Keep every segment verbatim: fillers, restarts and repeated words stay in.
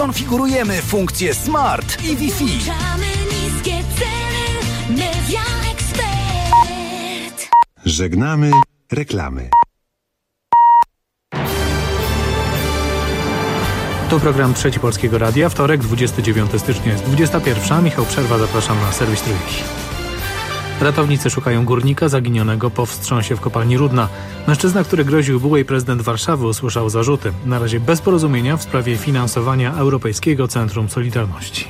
Konfigurujemy funkcje Smart i Wi-Fi. Niskie ceny, Media Expert. Żegnamy reklamy. To program Trzeci Polskiego Radia. Wtorek, dwudziestego dziewiątego stycznia jest dwudziesta pierwsza. Michał Przerwa, zapraszam na serwis Trójki. Ratownicy szukają górnika zaginionego po wstrząsie w kopalni Rudna. Mężczyzna, który groził byłej prezydent Warszawy, usłyszał zarzuty. Na razie bez porozumienia w sprawie finansowania Europejskiego Centrum Solidarności.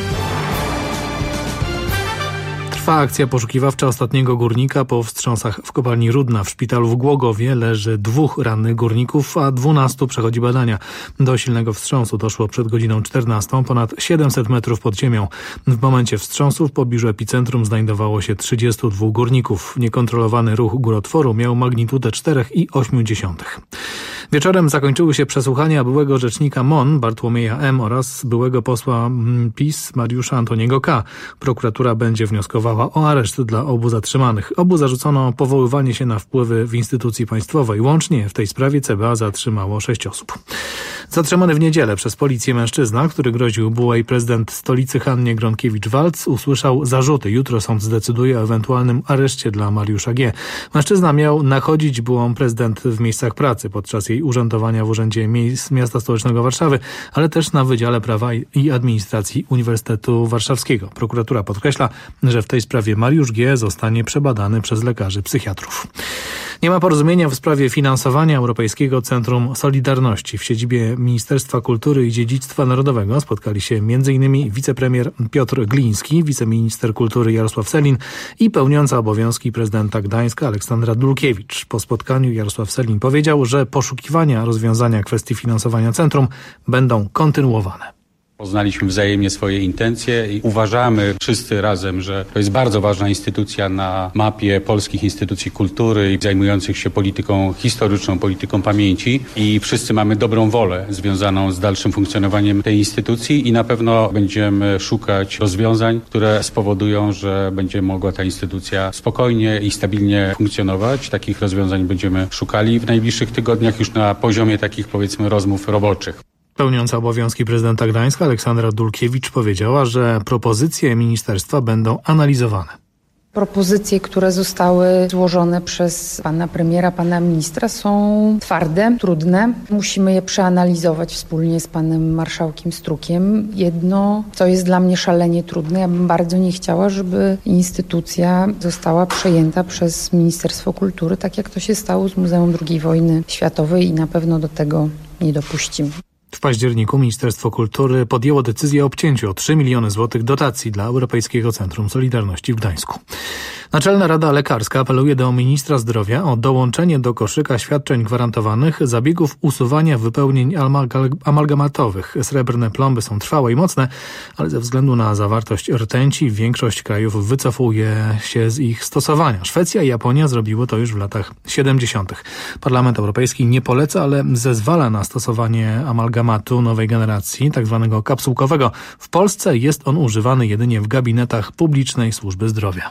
Trwa akcja poszukiwawcza ostatniego górnika po wstrząsach w kopalni Rudna. W szpitalu w Głogowie leży dwóch rannych górników, a dwunastu przechodzi badania. Do silnego wstrząsu doszło przed godziną czternastą, ponad siedemset metrów pod ziemią. W momencie wstrząsu w pobliżu epicentrum znajdowało się trzydziestu dwóch górników. Niekontrolowany ruch górotworu miał magnitudę cztery i osiem dziesiątych. Wieczorem zakończyły się przesłuchania byłego rzecznika M O N Bartłomieja M. oraz byłego posła PiS Mariusza Antoniego K. Prokuratura będzie wnioskowała o areszt dla obu zatrzymanych. Obu zarzucono powoływanie się na wpływy w instytucji państwowej. Łącznie w tej sprawie C B A zatrzymało sześć osób. Zatrzymany w niedzielę przez policję mężczyzna, który groził byłej prezydent stolicy Hannie Gronkiewicz-Waltz, usłyszał zarzuty. Jutro sąd zdecyduje o ewentualnym areszcie dla Mariusza G. Mężczyzna miał nachodzić byłą prezydent w miejscach pracy podczas jej urzędowania w Urzędzie Miasta Stołecznego Warszawy, ale też na Wydziale Prawa i Administracji Uniwersytetu Warszawskiego. Prokuratura podkreśla, że w tej sprawie Mariusz G. zostanie przebadany przez lekarzy psychiatrów. Nie ma porozumienia w sprawie finansowania Europejskiego Centrum Solidarności. W siedzibie Ministerstwa Kultury i Dziedzictwa Narodowego spotkali się między innymi wicepremier Piotr Gliński, wiceminister kultury Jarosław Sellin i pełniąca obowiązki prezydenta Gdańska Aleksandra Dulkiewicz. Po spotkaniu Jarosław Sellin powiedział, że poszukiwania rozwiązania kwestii finansowania centrum będą kontynuowane. Poznaliśmy wzajemnie swoje intencje i uważamy wszyscy razem, że to jest bardzo ważna instytucja na mapie polskich instytucji kultury zajmujących się polityką historyczną, polityką pamięci i wszyscy mamy dobrą wolę związaną z dalszym funkcjonowaniem tej instytucji i na pewno będziemy szukać rozwiązań, które spowodują, że będzie mogła ta instytucja spokojnie i stabilnie funkcjonować. Takich rozwiązań będziemy szukali w najbliższych tygodniach już na poziomie takich, powiedzmy, rozmów roboczych. Pełniąca obowiązki prezydenta Gdańska Aleksandra Dulkiewicz powiedziała, że propozycje ministerstwa będą analizowane. Propozycje, które zostały złożone przez pana premiera, pana ministra są twarde, trudne. Musimy je przeanalizować wspólnie z panem marszałkiem Strukiem. Jedno, co jest dla mnie szalenie trudne, ja bym bardzo nie chciała, żeby instytucja została przejęta przez Ministerstwo Kultury, tak jak to się stało z Muzeum drugiej Wojny Światowej i na pewno do tego nie dopuścimy. W październiku Ministerstwo Kultury podjęło decyzję o obcięciu o trzy miliony złotych dotacji dla Europejskiego Centrum Solidarności w Gdańsku. Naczelna Rada Lekarska apeluje do ministra zdrowia o dołączenie do koszyka świadczeń gwarantowanych zabiegów usuwania wypełnień amalgamatowych. Srebrne plomby są trwałe i mocne, ale ze względu na zawartość rtęci większość krajów wycofuje się z ich stosowania. Szwecja i Japonia zrobiło to już w latach siedemdziesiątych. Parlament Europejski nie poleca, ale zezwala na stosowanie amalgamatu nowej generacji, tak zwanego kapsułkowego. W Polsce jest on używany jedynie w gabinetach publicznej służby zdrowia.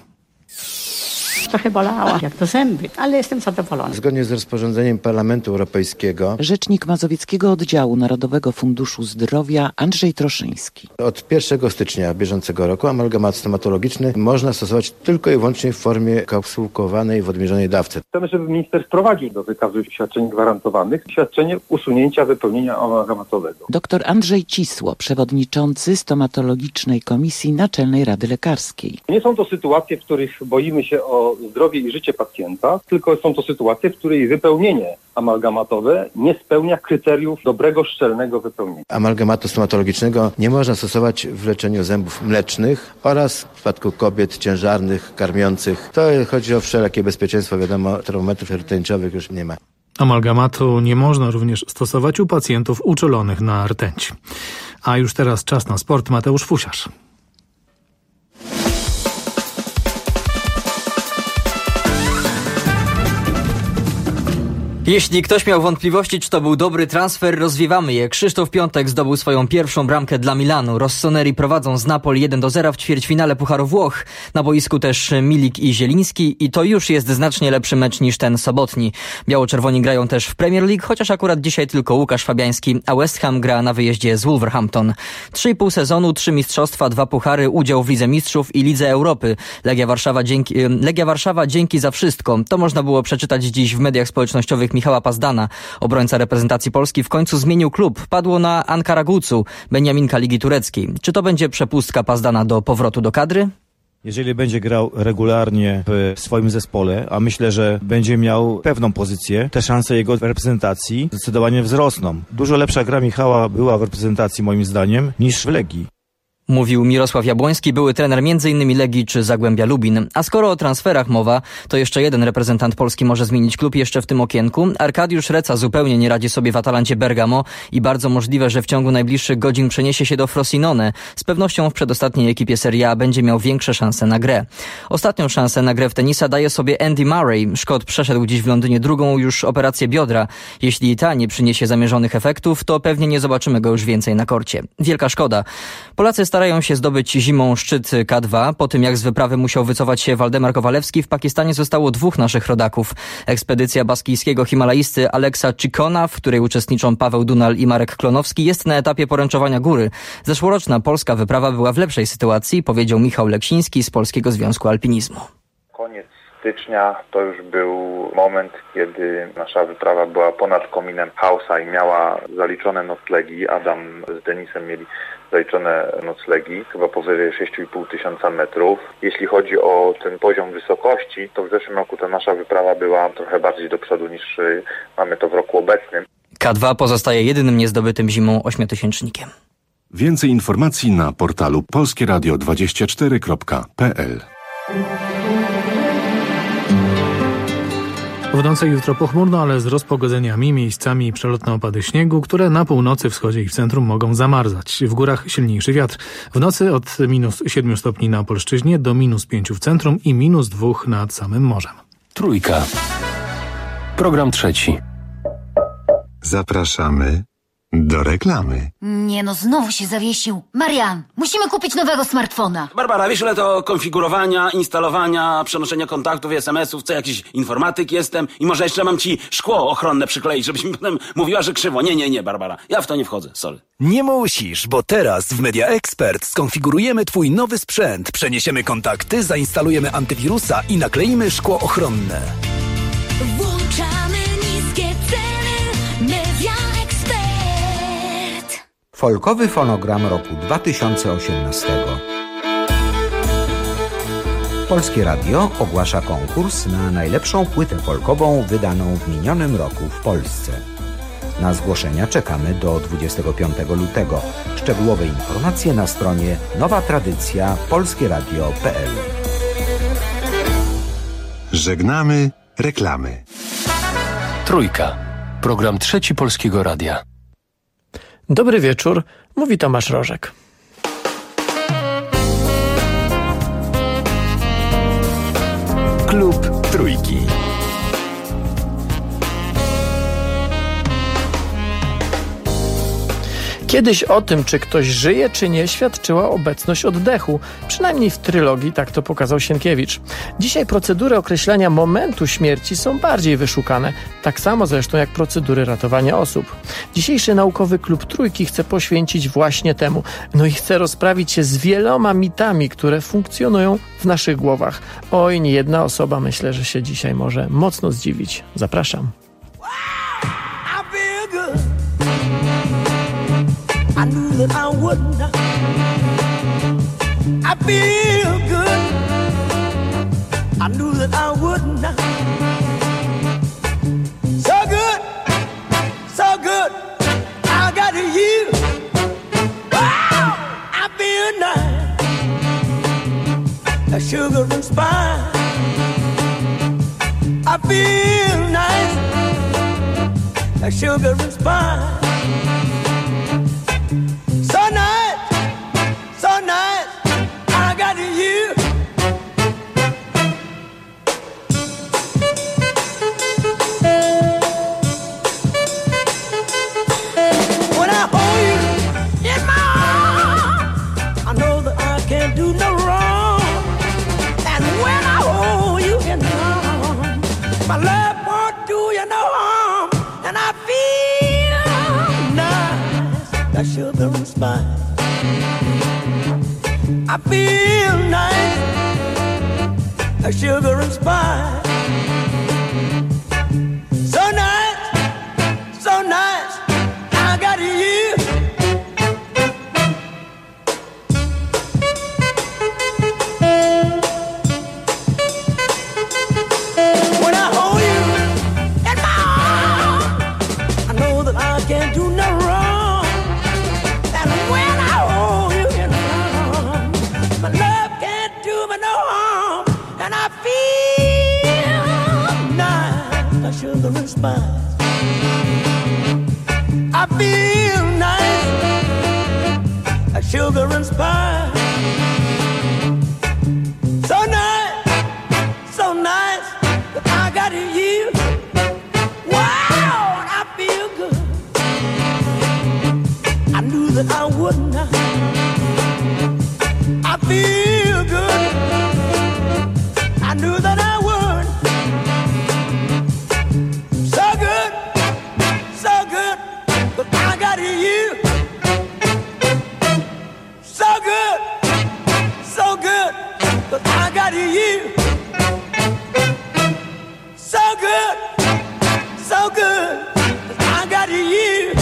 Trochę bolała, jak to zęby, ale jestem zadowolona. Zgodnie z rozporządzeniem Parlamentu Europejskiego rzecznik Mazowieckiego Oddziału Narodowego Funduszu Zdrowia Andrzej Troszyński. Od pierwszego stycznia bieżącego roku amalgamat stomatologiczny można stosować tylko i wyłącznie w formie kapsułkowanej w odmierzonej dawce. Chcemy, żeby minister wprowadził do wykazu świadczeń gwarantowanych świadczenie usunięcia wypełnienia amalgamatowego. Doktor Andrzej Cisło, przewodniczący Stomatologicznej Komisji Naczelnej Rady Lekarskiej. Nie są to sytuacje, w których boimy się o zdrowie i życie pacjenta, tylko są to sytuacje, w której wypełnienie amalgamatowe nie spełnia kryteriów dobrego, szczelnego wypełnienia. Amalgamatu stomatologicznego nie można stosować w leczeniu zębów mlecznych oraz w przypadku kobiet ciężarnych, karmiących. To chodzi o wszelakie bezpieczeństwo, wiadomo, termometrów rtęciowych już nie ma. Amalgamatu nie można również stosować u pacjentów uczulonych na rtęć. A już teraz czas na sport. Mateusz Fusiarz. Jeśli ktoś miał wątpliwości, czy to był dobry transfer, rozwiewamy je. Krzysztof Piątek zdobył swoją pierwszą bramkę dla Milanu. Rossoneri prowadzą z Napoli jeden do zera w ćwierćfinale Pucharu Włoch. Na boisku też Milik i Zieliński i to już jest znacznie lepszy mecz niż ten sobotni. Biało-czerwoni grają też w Premier League, chociaż akurat dzisiaj tylko Łukasz Fabiański, a West Ham gra na wyjeździe z Wolverhampton. Trzy i pół sezonu, trzy mistrzostwa, dwa puchary, udział w Lidze Mistrzów i Lidze Europy. Legia Warszawa dzięki, Legia Warszawa dzięki za wszystko. To można było przeczytać dziś w mediach społecznościowych Michała Pazdana. Obrońca reprezentacji Polski w końcu zmienił klub. Padło na Ankara Gucu, Beniaminka Ligi Tureckiej. Czy to będzie przepustka Pazdana do powrotu do kadry? Jeżeli będzie grał regularnie w swoim zespole, a myślę, że będzie miał pewną pozycję, te szanse jego w reprezentacji zdecydowanie wzrosną. Dużo lepsza gra Michała była w reprezentacji moim zdaniem niż w Legii. Mówił Mirosław Jabłoński, były trener między innymi Legii czy Zagłębia Lubin. A skoro o transferach mowa, to jeszcze jeden reprezentant Polski może zmienić klub jeszcze w tym okienku. Arkadiusz Reca zupełnie nie radzi sobie w Atalancie Bergamo i bardzo możliwe, że w ciągu najbliższych godzin przeniesie się do Frosinone. Z pewnością w przedostatniej ekipie Serie A będzie miał większe szanse na grę. Ostatnią szansę na grę w tenisa daje sobie Andy Murray. Szkot przeszedł dziś w Londynie drugą już operację biodra. Jeśli ta nie przyniesie zamierzonych efektów, to pewnie nie zobaczymy go już więcej na korcie. Wielka szkoda. Polacy starają się zdobyć zimą szczyt K dwa. Po tym jak z wyprawy musiał wycofać się Waldemar Kowalewski, w Pakistanie zostało dwóch naszych rodaków. Ekspedycja baskijskiego himalaisty Alexa Ciccona, w której uczestniczą Paweł Dunal i Marek Klonowski, jest na etapie poręczowania góry. Zeszłoroczna polska wyprawa była w lepszej sytuacji, powiedział Michał Leksiński z Polskiego Związku Alpinizmu. Koniec stycznia to już był moment, kiedy nasza wyprawa była ponad kominem Hausa i miała zaliczone noclegi. Adam z Denisem mieli zaliczone noclegi, chyba powyżej sześć i pół tysiąca metrów. Jeśli chodzi o ten poziom wysokości, to w zeszłym roku ta nasza wyprawa była trochę bardziej do przodu niż mamy to w roku obecnym. K dwa pozostaje jedynym niezdobytym zimą ośmiotysięcznikiem. Więcej informacji na portalu polskie radio dwadzieścia cztery kropka p l. W nocy jutro pochmurno, ale z rozpogodzeniami, miejscami przelotne opady śniegu, które na północy, wschodzie i w centrum mogą zamarzać. W górach silniejszy wiatr. W nocy od minus siedmiu stopni na Opolszczyźnie do minus pięciu w centrum i minus dwóch nad samym morzem. Trójka. Program trzeci. Zapraszamy do reklamy. Nie no, znowu się zawiesił. Marian, musimy kupić nowego smartfona. Barbara, wiesz ile to konfigurowania, instalowania, przenoszenia kontaktów i es em esów, co jakiś informatyk jestem i może jeszcze mam ci szkło ochronne przykleić, żebyś mi potem mówiła, że krzywo. Nie, nie, nie, Barbara, ja w to nie wchodzę, sorry. Nie musisz, bo teraz w Media Expert skonfigurujemy twój nowy sprzęt, przeniesiemy kontakty, zainstalujemy antywirusa i nakleimy szkło ochronne. Włączamy niskie ceny. Media Expert. Folkowy fonogram roku dwa tysiące osiemnastego. Polskie Radio ogłasza konkurs na najlepszą płytę folkową wydaną w minionym roku w Polsce. Na zgłoszenia czekamy do dwudziestego piątego lutego. Szczegółowe informacje na stronie nowa tradycja polskieradio kropka p l. Żegnamy reklamy. Trójka. Program trzeci Polskiego Radia. Dobry wieczór, mówi Tomasz Rożek. Klub Trójki. Kiedyś o tym, czy ktoś żyje, czy nie, świadczyła obecność oddechu. Przynajmniej w trylogii tak to pokazał Sienkiewicz. Dzisiaj procedury określania momentu śmierci są bardziej wyszukane. Tak samo zresztą jak procedury ratowania osób. Dzisiejszy naukowy Klub Trójki chce poświęcić właśnie temu. No i chce rozprawić się z wieloma mitami, które funkcjonują w naszych głowach. Oj, nie jedna osoba myślę, że się dzisiaj może mocno zdziwić. Zapraszam. I knew that I wouldn't. I feel good. I knew that I wouldn't. So good, so good. I got you. Wow, I feel nice. A sugar and spice. I feel nice. A sugar and spice. So nice, so nice, I got you. spine. I feel nice, like sugar and spice. So nice, so nice, I got you. When I hold you in my arms, I know that I can't do no wrong. And when I hold you in my arms, my love can't do me no harm. And I feel nice, like sugar and spice. I feel nice, like sugar and spice. So nice, so nice, that I got you. Wow, and I feel good. I knew that I would not. I feel good. I knew that I would. So good, so good, but I got you. So good, so good, but I got you. So good, so good, but I got you.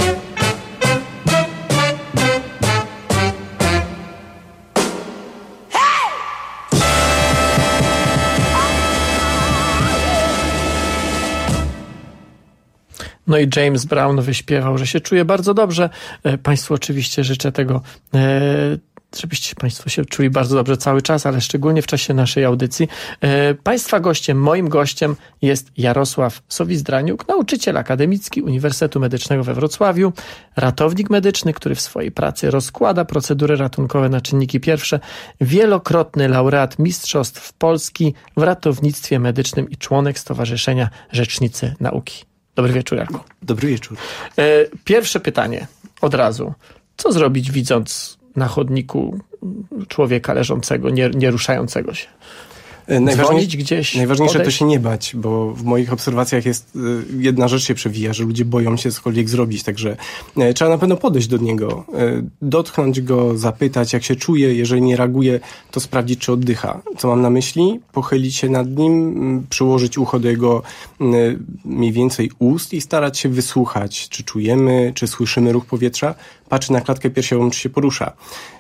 No i James Brown wyśpiewał, że się czuje bardzo dobrze. Państwu oczywiście życzę tego, żebyście Państwo się czuli bardzo dobrze cały czas, ale szczególnie w czasie naszej audycji. Państwa gościem, moim gościem jest Jarosław Sowizdraniuk, nauczyciel akademicki Uniwersytetu Medycznego we Wrocławiu, ratownik medyczny, który w swojej pracy rozkłada procedury ratunkowe na czynniki pierwsze, wielokrotny laureat Mistrzostw Polski w ratownictwie medycznym i członek Stowarzyszenia Rzecznicy Nauki. Dobry wieczór, Jarku. Dobry wieczór. Pierwsze pytanie od razu. Co zrobić, widząc na chodniku człowieka leżącego, nie, nie ruszającego się? Dzwonić gdzieś? Najważniejsze podejść? to się nie bać, bo w moich obserwacjach jest jedna rzecz się przewija, że ludzie boją się cokolwiek zrobić, także trzeba na pewno podejść do niego, dotknąć go, zapytać jak się czuje, jeżeli nie reaguje, to sprawdzić czy oddycha. Co mam na myśli? Pochylić się nad nim, przyłożyć ucho do jego mniej więcej ust i starać się wysłuchać, czy czujemy, czy słyszymy ruch powietrza, patrzeć na klatkę piersiową, czy się porusza.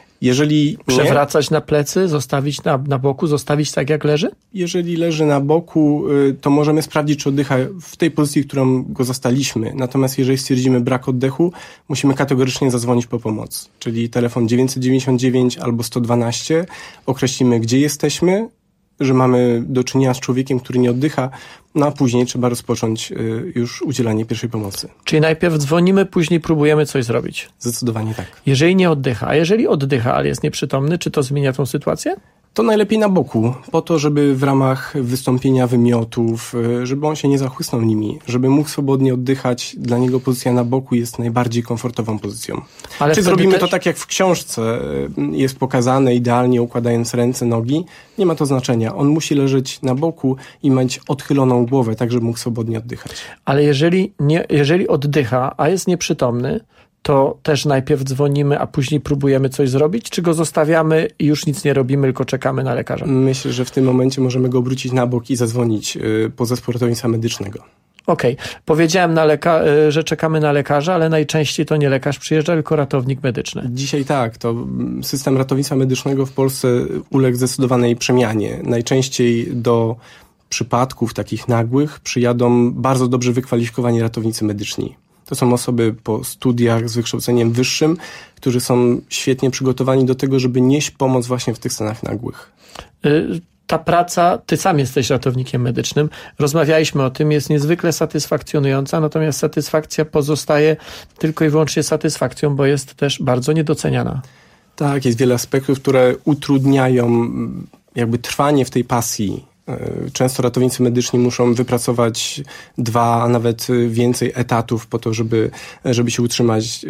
Jeżeli Przewracać nie, na plecy, zostawić na, na boku, zostawić tak jak leży? Jeżeli leży na boku, to możemy sprawdzić, czy oddycha w tej pozycji, którą go zastaliśmy. Natomiast jeżeli stwierdzimy brak oddechu, musimy kategorycznie zadzwonić po pomoc. Czyli telefon dziewięćset dziewięćdziesiąt dziewięć albo sto dwanaście. Określimy, gdzie jesteśmy, że mamy do czynienia z człowiekiem, który nie oddycha, no a później trzeba rozpocząć już udzielanie pierwszej pomocy. Czyli najpierw dzwonimy, później próbujemy coś zrobić. Zdecydowanie tak. Jeżeli nie oddycha, a jeżeli oddycha, ale jest nieprzytomny, czy to zmienia tą sytuację? To najlepiej na boku, po to, żeby w ramach wystąpienia wymiotów, żeby on się nie zachłysnął nimi, żeby mógł swobodnie oddychać, dla niego pozycja na boku jest najbardziej komfortową pozycją. Ale czy zrobimy też to tak, jak w książce jest pokazane, idealnie układając ręce, nogi? Nie ma to znaczenia. On musi leżeć na boku i mieć odchyloną głowę, tak żeby mógł swobodnie oddychać. Ale jeżeli, nie, jeżeli oddycha, a jest nieprzytomny, to też najpierw dzwonimy, a później próbujemy coś zrobić? Czy go zostawiamy i już nic nie robimy, tylko czekamy na lekarza? Myślę, że w tym momencie możemy go obrócić na bok i zadzwonić yy, po zespół ratownictwa medycznego. Okej. Okay. Powiedziałem, na leka- że czekamy na lekarza, ale najczęściej to nie lekarz przyjeżdża, tylko ratownik medyczny. Dzisiaj tak. To system ratownictwa medycznego w Polsce uległ zdecydowanej przemianie. Najczęściej do przypadków takich nagłych przyjadą bardzo dobrze wykwalifikowani ratownicy medyczni. To są osoby po studiach z wykształceniem wyższym, którzy są świetnie przygotowani do tego, żeby nieść pomoc właśnie w tych stanach nagłych. Ta praca, ty sam jesteś ratownikiem medycznym, rozmawialiśmy o tym, jest niezwykle satysfakcjonująca, natomiast satysfakcja pozostaje tylko i wyłącznie satysfakcją, bo jest też bardzo niedoceniana. Tak, jest wiele aspektów, które utrudniają jakby trwanie w tej pasji. Często ratownicy medyczni muszą wypracować dwa, a nawet więcej etatów po to, żeby, żeby się utrzymać.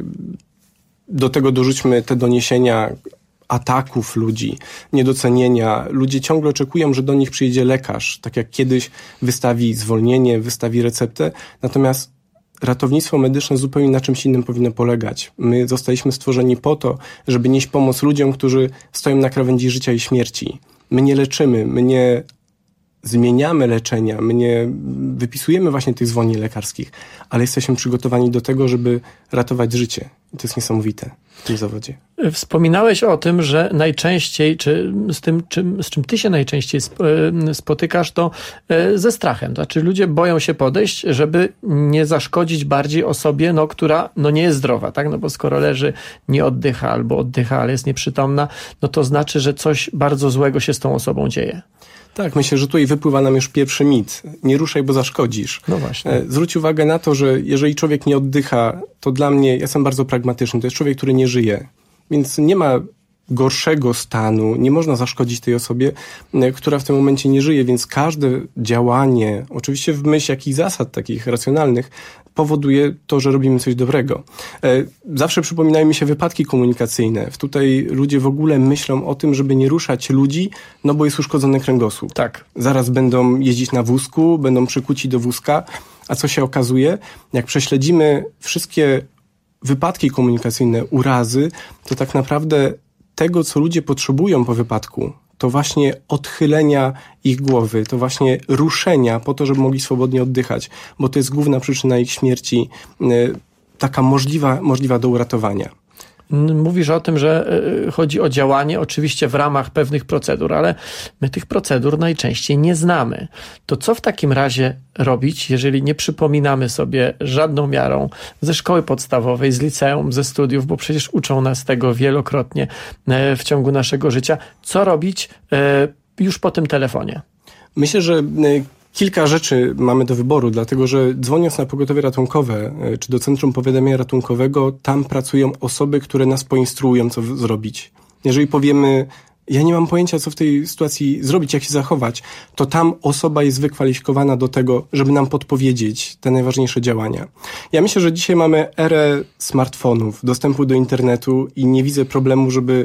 Do tego dorzućmy te doniesienia ataków ludzi, niedocenienia. Ludzie ciągle oczekują, że do nich przyjdzie lekarz, tak jak kiedyś wystawi zwolnienie, wystawi receptę. Natomiast ratownictwo medyczne zupełnie na czymś innym powinno polegać. My zostaliśmy stworzeni po to, żeby nieść pomoc ludziom, którzy stoją na krawędzi życia i śmierci. My nie leczymy, my nie zmieniamy leczenia, my nie wypisujemy właśnie tych zwolnień lekarskich, ale jesteśmy przygotowani do tego, żeby ratować życie. I to jest niesamowite w tym zawodzie. Wspominałeś o tym, że najczęściej, czy z tym, czym, z czym ty się najczęściej spotykasz, to ze strachem. To znaczy ludzie boją się podejść, żeby nie zaszkodzić bardziej osobie, no, która no, nie jest zdrowa, tak? No bo skoro leży, nie oddycha albo oddycha, ale jest nieprzytomna, no to znaczy, że coś bardzo złego się z tą osobą dzieje. Tak, myślę, że tutaj wypływa nam już pierwszy mit. Nie ruszaj, bo zaszkodzisz. No właśnie. Zwróć uwagę na to, że jeżeli człowiek nie oddycha, to dla mnie, ja jestem bardzo pragmatyczny, to jest człowiek, który nie żyje. Więc nie ma gorszego stanu, nie można zaszkodzić tej osobie, która w tym momencie nie żyje, więc każde działanie, oczywiście w myśl jakichś zasad takich racjonalnych, powoduje to, że robimy coś dobrego. Zawsze przypominają mi się wypadki komunikacyjne. Tutaj ludzie w ogóle myślą o tym, żeby nie ruszać ludzi, no bo jest uszkodzony kręgosłup. Tak. Zaraz będą jeździć na wózku, będą przykuci do wózka, a co się okazuje? Jak prześledzimy wszystkie wypadki komunikacyjne, urazy, to tak naprawdę tego, co ludzie potrzebują po wypadku, to właśnie odchylenia ich głowy, to właśnie ruszenia po to, żeby mogli swobodnie oddychać, bo to jest główna przyczyna ich śmierci, taka możliwa, możliwa do uratowania. Mówisz o tym, że chodzi o działanie oczywiście w ramach pewnych procedur, ale my tych procedur najczęściej nie znamy. To co w takim razie robić, jeżeli nie przypominamy sobie żadną miarą ze szkoły podstawowej, z liceum, ze studiów, bo przecież uczą nas tego wielokrotnie w ciągu naszego życia. Co robić już po tym telefonie? Myślę, że kilka rzeczy mamy do wyboru, dlatego że dzwoniąc na pogotowie ratunkowe czy do Centrum Powiadamiania Ratunkowego, tam pracują osoby, które nas poinstruują, co zrobić. Jeżeli powiemy, ja nie mam pojęcia, co w tej sytuacji zrobić, jak się zachować, to tam osoba jest wykwalifikowana do tego, żeby nam podpowiedzieć te najważniejsze działania. Ja myślę, że dzisiaj mamy erę smartfonów, dostępu do internetu i nie widzę problemu, żeby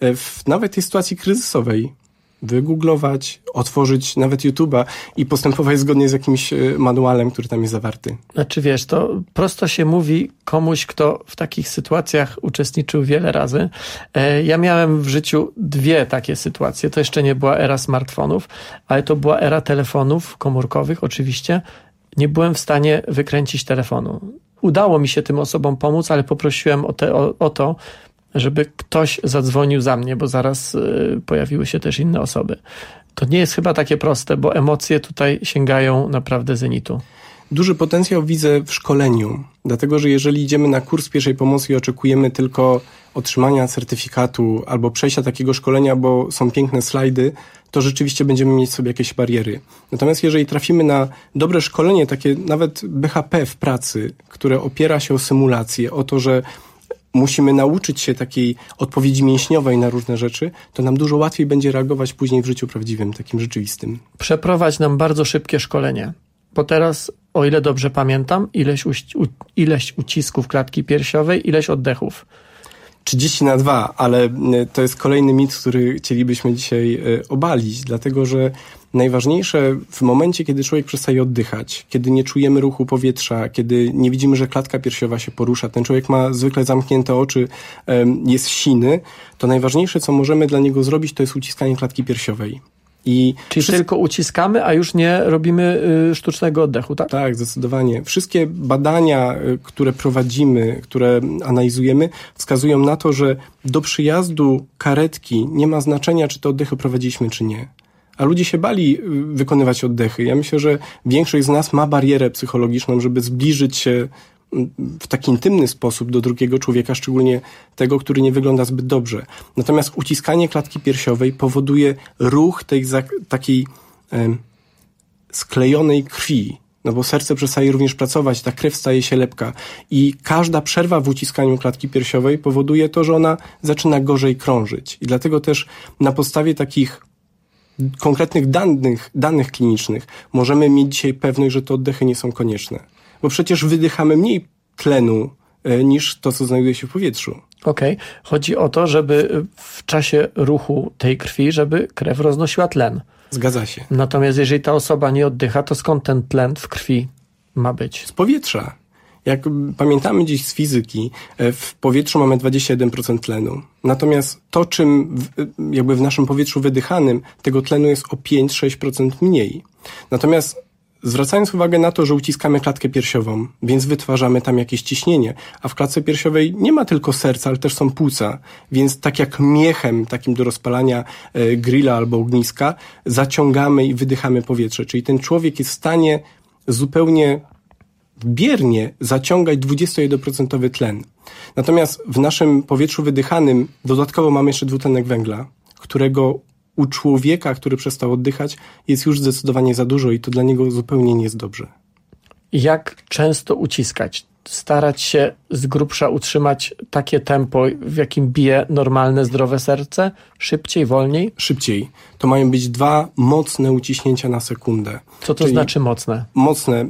w nawet tej sytuacji kryzysowej wygooglować, otworzyć nawet YouTube'a i postępować zgodnie z jakimś manualem, który tam jest zawarty. Znaczy wiesz, to prosto się mówi komuś, kto w takich sytuacjach uczestniczył wiele razy. Ja miałem w życiu dwie takie sytuacje. To jeszcze nie była era smartfonów, ale to była era telefonów komórkowych oczywiście. Nie byłem w stanie wykręcić telefonu. Udało mi się tym osobom pomóc, ale poprosiłem o, te, o, o to, żeby ktoś zadzwonił za mnie, bo zaraz y, pojawiły się też inne osoby. To nie jest chyba takie proste, bo emocje tutaj sięgają naprawdę zenitu. Duży potencjał widzę w szkoleniu, dlatego że jeżeli idziemy na kurs pierwszej pomocy i oczekujemy tylko otrzymania certyfikatu albo przejścia takiego szkolenia, bo są piękne slajdy, to rzeczywiście będziemy mieć sobie jakieś bariery. Natomiast jeżeli trafimy na dobre szkolenie, takie nawet B H P w pracy, które opiera się o symulację, o to, że musimy nauczyć się takiej odpowiedzi mięśniowej na różne rzeczy, to nam dużo łatwiej będzie reagować później w życiu prawdziwym, takim rzeczywistym. Przeprowadź nam bardzo szybkie szkolenie, bo teraz, o ile dobrze pamiętam, ileś, uś- u- ileś ucisków klatki piersiowej, ileś oddechów. trzydzieści na dwa, ale to jest kolejny mit, który chcielibyśmy dzisiaj obalić, dlatego że najważniejsze w momencie, kiedy człowiek przestaje oddychać, kiedy nie czujemy ruchu powietrza, kiedy nie widzimy, że klatka piersiowa się porusza, ten człowiek ma zwykle zamknięte oczy, jest siny, to najważniejsze, co możemy dla niego zrobić, to jest uciskanie klatki piersiowej. I Czyli wszystko... tylko uciskamy, a już nie robimy y, sztucznego oddechu, tak? Tak, zdecydowanie. Wszystkie badania, y, które prowadzimy, które analizujemy, wskazują na to, że do przyjazdu karetki nie ma znaczenia, czy te oddechy prowadziliśmy, czy nie. A ludzie się bali y, wykonywać oddechy. Ja myślę, że większość z nas ma barierę psychologiczną, żeby zbliżyć się w taki intymny sposób do drugiego człowieka, szczególnie tego, który nie wygląda zbyt dobrze. Natomiast uciskanie klatki piersiowej powoduje ruch tej za, takiej e, sklejonej krwi, no bo serce przestaje również pracować, ta krew staje się lepka i każda przerwa w uciskaniu klatki piersiowej powoduje to, że ona zaczyna gorzej krążyć. I dlatego też na podstawie takich konkretnych danych, danych klinicznych możemy mieć dzisiaj pewność, że te oddechy nie są konieczne. Bo przecież wydychamy mniej tlenu niż to, co znajduje się w powietrzu. Okej. Okay. Chodzi o to, żeby w czasie ruchu tej krwi, żeby krew roznosiła tlen. Zgadza się. Natomiast jeżeli ta osoba nie oddycha, to skąd ten tlen w krwi ma być? Z powietrza. Jak pamiętamy gdzieś z fizyki, w powietrzu mamy dwadzieścia jeden procent tlenu. Natomiast to, czym w, jakby w naszym powietrzu wydychanym, tego tlenu jest o pięć do sześciu procent mniej. Natomiast zwracając uwagę na to, że uciskamy klatkę piersiową, więc wytwarzamy tam jakieś ciśnienie, a w klatce piersiowej nie ma tylko serca, ale też są płuca, więc tak jak miechem takim do rozpalania e, grilla albo ogniska, zaciągamy i wydychamy powietrze. Czyli ten człowiek jest w stanie zupełnie biernie zaciągać dwadzieścia jeden procent tlen. Natomiast w naszym powietrzu wydychanym dodatkowo mamy jeszcze dwutlenek węgla, którego u człowieka, który przestał oddychać, jest już zdecydowanie za dużo i to dla niego zupełnie nie jest dobrze. Jak często uciskać? Starać się z grubsza utrzymać takie tempo, w jakim bije normalne, zdrowe serce? Szybciej, wolniej? Szybciej. To mają być dwa mocne uciśnięcia na sekundę. Co to Czyli znaczy mocne? Mocne.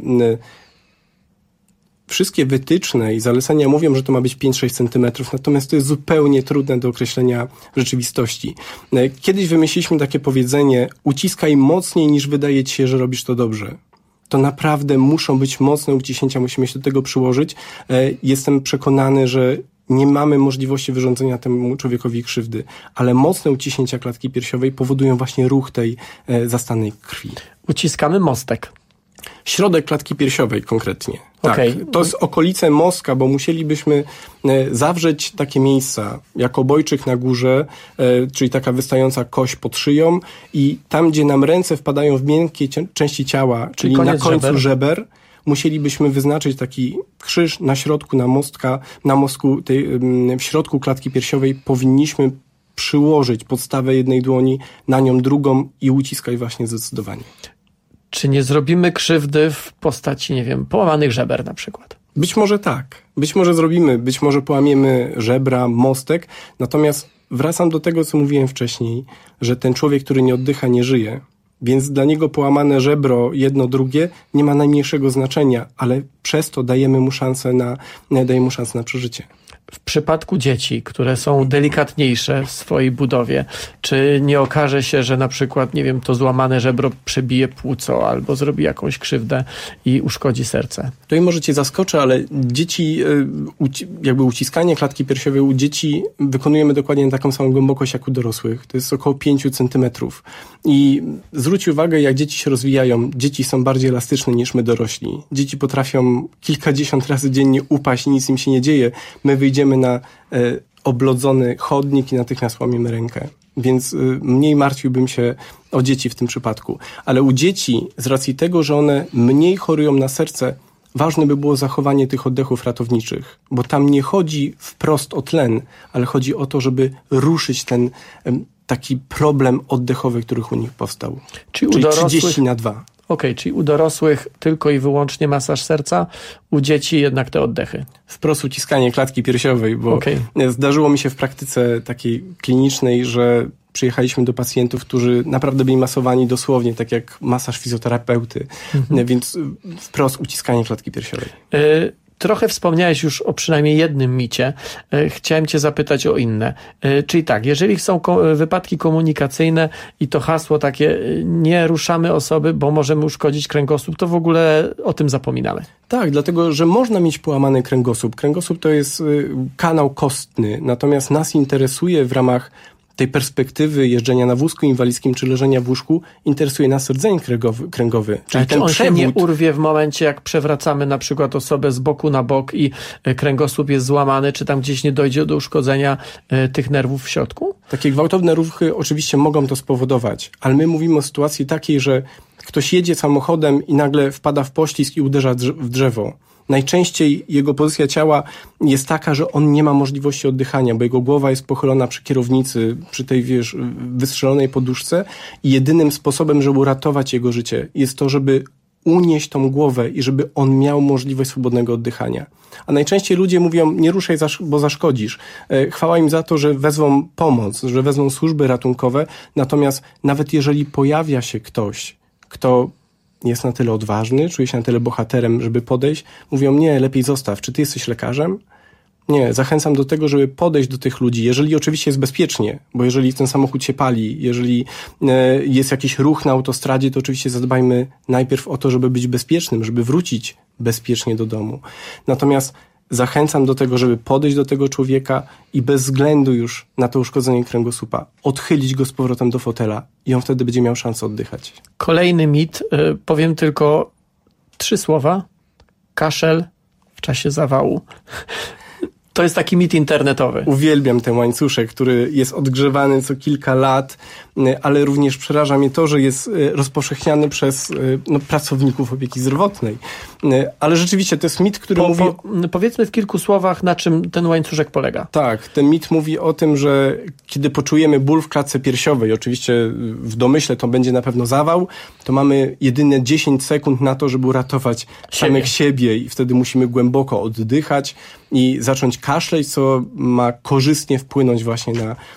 Wszystkie wytyczne i zalecenia mówią, że to ma być pięć do sześciu centymetrów, natomiast to jest zupełnie trudne do określenia w rzeczywistości. Kiedyś wymyśliliśmy takie powiedzenie: uciskaj mocniej, niż wydaje ci się, że robisz to dobrze. To naprawdę muszą być mocne uciśnięcia, musimy się do tego przyłożyć. Jestem przekonany, że nie mamy możliwości wyrządzenia temu człowiekowi krzywdy, ale mocne uciśnięcia klatki piersiowej powodują właśnie ruch tej zastanej krwi. Uciskamy mostek. Środek klatki piersiowej konkretnie. Tak, okay. To jest okolice mostka, bo musielibyśmy zawrzeć takie miejsca, jak obojczyk na górze, czyli taka wystająca kość pod szyją i tam, gdzie nam ręce wpadają w miękkie części ciała, czyli, czyli na końcu żeber. żeber, musielibyśmy wyznaczyć taki krzyż na środku, na mostka, na mostku, tej, w środku klatki piersiowej powinniśmy przyłożyć podstawę jednej dłoni, na nią drugą i uciskać właśnie zdecydowanie. Czy nie zrobimy krzywdy w postaci, nie wiem, połamanych żeber na przykład? Być może tak. Być może zrobimy, być może połamiemy żebra, mostek. Natomiast wracam do tego, co mówiłem wcześniej, że ten człowiek, który nie oddycha, nie żyje. Więc dla niego połamane żebro, jedno, drugie, nie ma najmniejszego znaczenia, ale przez to dajemy mu szansę na, dajemy mu szansę na przeżycie. W przypadku dzieci, które są delikatniejsze w swojej budowie, czy nie okaże się, że na przykład, nie wiem, to złamane żebro przebije płuco albo zrobi jakąś krzywdę i uszkodzi serce? To i może cię zaskoczę, ale dzieci, jakby uciskanie klatki piersiowej u dzieci wykonujemy dokładnie na taką samą głębokość jak u dorosłych. To jest około pięć centymetrów. I zwróć uwagę, jak dzieci się rozwijają. Dzieci są bardziej elastyczne niż my dorośli. Dzieci potrafią kilkadziesiąt razy dziennie upaść i nic im się nie dzieje. My wyjdziemy na e, oblodzony chodnik i natychmiast łamiemy rękę. Więc e, mniej martwiłbym się o dzieci w tym przypadku. Ale u dzieci, z racji tego, że one mniej chorują na serce, ważne by było zachowanie tych oddechów ratowniczych. Bo tam nie chodzi wprost o tlen, ale chodzi o to, żeby ruszyć ten e, taki problem oddechowy, który u nich powstał. Czyli, czyli u dorosłych... trzydzieści na dwa. Okej, okay, czyli u dorosłych tylko i wyłącznie masaż serca, u dzieci jednak te oddechy. Wprost uciskanie klatki piersiowej, bo okay. zdarzyło mi się w praktyce takiej klinicznej, że przyjechaliśmy do pacjentów, którzy naprawdę byli masowani dosłownie, tak jak masaż fizjoterapeuty, mhm. więc wprost uciskanie klatki piersiowej. Y- Trochę wspomniałeś już o przynajmniej jednym micie. Chciałem cię zapytać o inne. Czyli tak, jeżeli są wypadki komunikacyjne i to hasło takie nie ruszamy osoby, bo możemy uszkodzić kręgosłup, to w ogóle o tym zapominamy. Tak, dlatego, że można mieć połamany kręgosłup. Kręgosłup to jest kanał kostny, natomiast nas interesuje w ramach tej perspektywy jeżdżenia na wózku inwalidzkim czy leżenia w łóżku, interesuje nas rdzeń kręgowy. kręgowy. Czyli ten on przewód... się nie urwie w momencie, jak przewracamy na przykład osobę z boku na bok i kręgosłup jest złamany, czy tam gdzieś nie dojdzie do uszkodzenia y, tych nerwów w środku? Takie gwałtowne ruchy oczywiście mogą to spowodować, ale my mówimy o sytuacji takiej, że ktoś jedzie samochodem i nagle wpada w poślizg i uderza w drzewo. Najczęściej jego pozycja ciała jest taka, że on nie ma możliwości oddychania, bo jego głowa jest pochylona przy kierownicy, przy tej, wiesz, wystrzelonej poduszce i jedynym sposobem, żeby uratować jego życie, jest to, żeby unieść tą głowę i żeby on miał możliwość swobodnego oddychania. A najczęściej ludzie mówią, nie ruszaj, bo zaszkodzisz. Chwała im za to, że wezmą pomoc, że wezmą służby ratunkowe, natomiast nawet jeżeli pojawia się ktoś, kto jest na tyle odważny, czuje się na tyle bohaterem, żeby podejść, mówią, nie, lepiej zostaw. Czy ty jesteś lekarzem? Nie, zachęcam do tego, żeby podejść do tych ludzi, jeżeli oczywiście jest bezpiecznie, bo jeżeli ten samochód się pali, jeżeli jest jakiś ruch na autostradzie, to oczywiście zadbajmy najpierw o to, żeby być bezpiecznym, żeby wrócić bezpiecznie do domu. Natomiast zachęcam do tego, żeby podejść do tego człowieka i bez względu już na to uszkodzenie kręgosłupa odchylić go z powrotem do fotela i on wtedy będzie miał szansę oddychać. Kolejny mit, y, powiem tylko trzy słowa. Kaszel w czasie zawału. To jest taki mit internetowy. Uwielbiam ten łańcuszek, który jest odgrzewany co kilka lat, ale również przeraża mnie to, że jest rozpowszechniany przez no, pracowników opieki zdrowotnej. Ale rzeczywiście to jest mit, który po, mówi... Po, powiedzmy w kilku słowach, na czym ten łańcuszek polega. Tak, ten mit mówi o tym, że kiedy poczujemy ból w klatce piersiowej, oczywiście w domyśle to będzie na pewno zawał, to mamy jedyne dziesięć sekund na to, żeby uratować siebie. samych siebie i wtedy musimy głęboko oddychać i zacząć kaszleć, co ma korzystnie wpłynąć właśnie na e,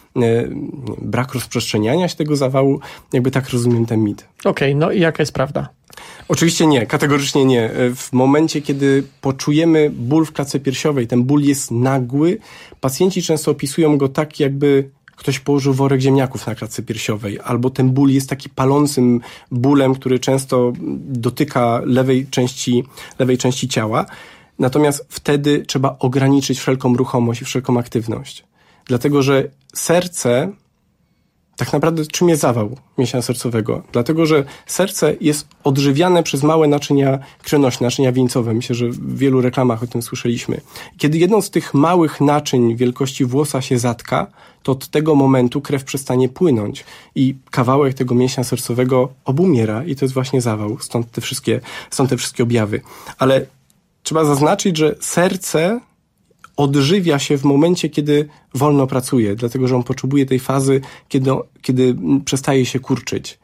brak rozprzestrzeniania się tego zawału. Jakby tak rozumiem ten mit. Okej, okay, no i jaka jest prawda? Oczywiście nie, kategorycznie nie. W momencie, kiedy poczujemy ból w klatce piersiowej, ten ból jest nagły, pacjenci często opisują go tak, jakby ktoś położył worek ziemniaków na klatce piersiowej, albo ten ból jest taki palącym bólem, który często dotyka lewej części, lewej części ciała. Natomiast wtedy trzeba ograniczyć wszelką ruchomość i wszelką aktywność. Dlatego, że serce, tak naprawdę czym jest zawał mięśnia sercowego? Dlatego, że serce jest odżywiane przez małe naczynia krwionośne, naczynia wieńcowe. Myślę, że w wielu reklamach o tym słyszeliśmy. Kiedy jedno z tych małych naczyń wielkości włosa się zatka, to od tego momentu krew przestanie płynąć i kawałek tego mięśnia sercowego obumiera i to jest właśnie zawał. Stąd te wszystkie, stąd te wszystkie objawy. Ale trzeba zaznaczyć, że serce odżywia się w momencie, kiedy wolno pracuje, dlatego że on potrzebuje tej fazy, kiedy, kiedy przestaje się kurczyć.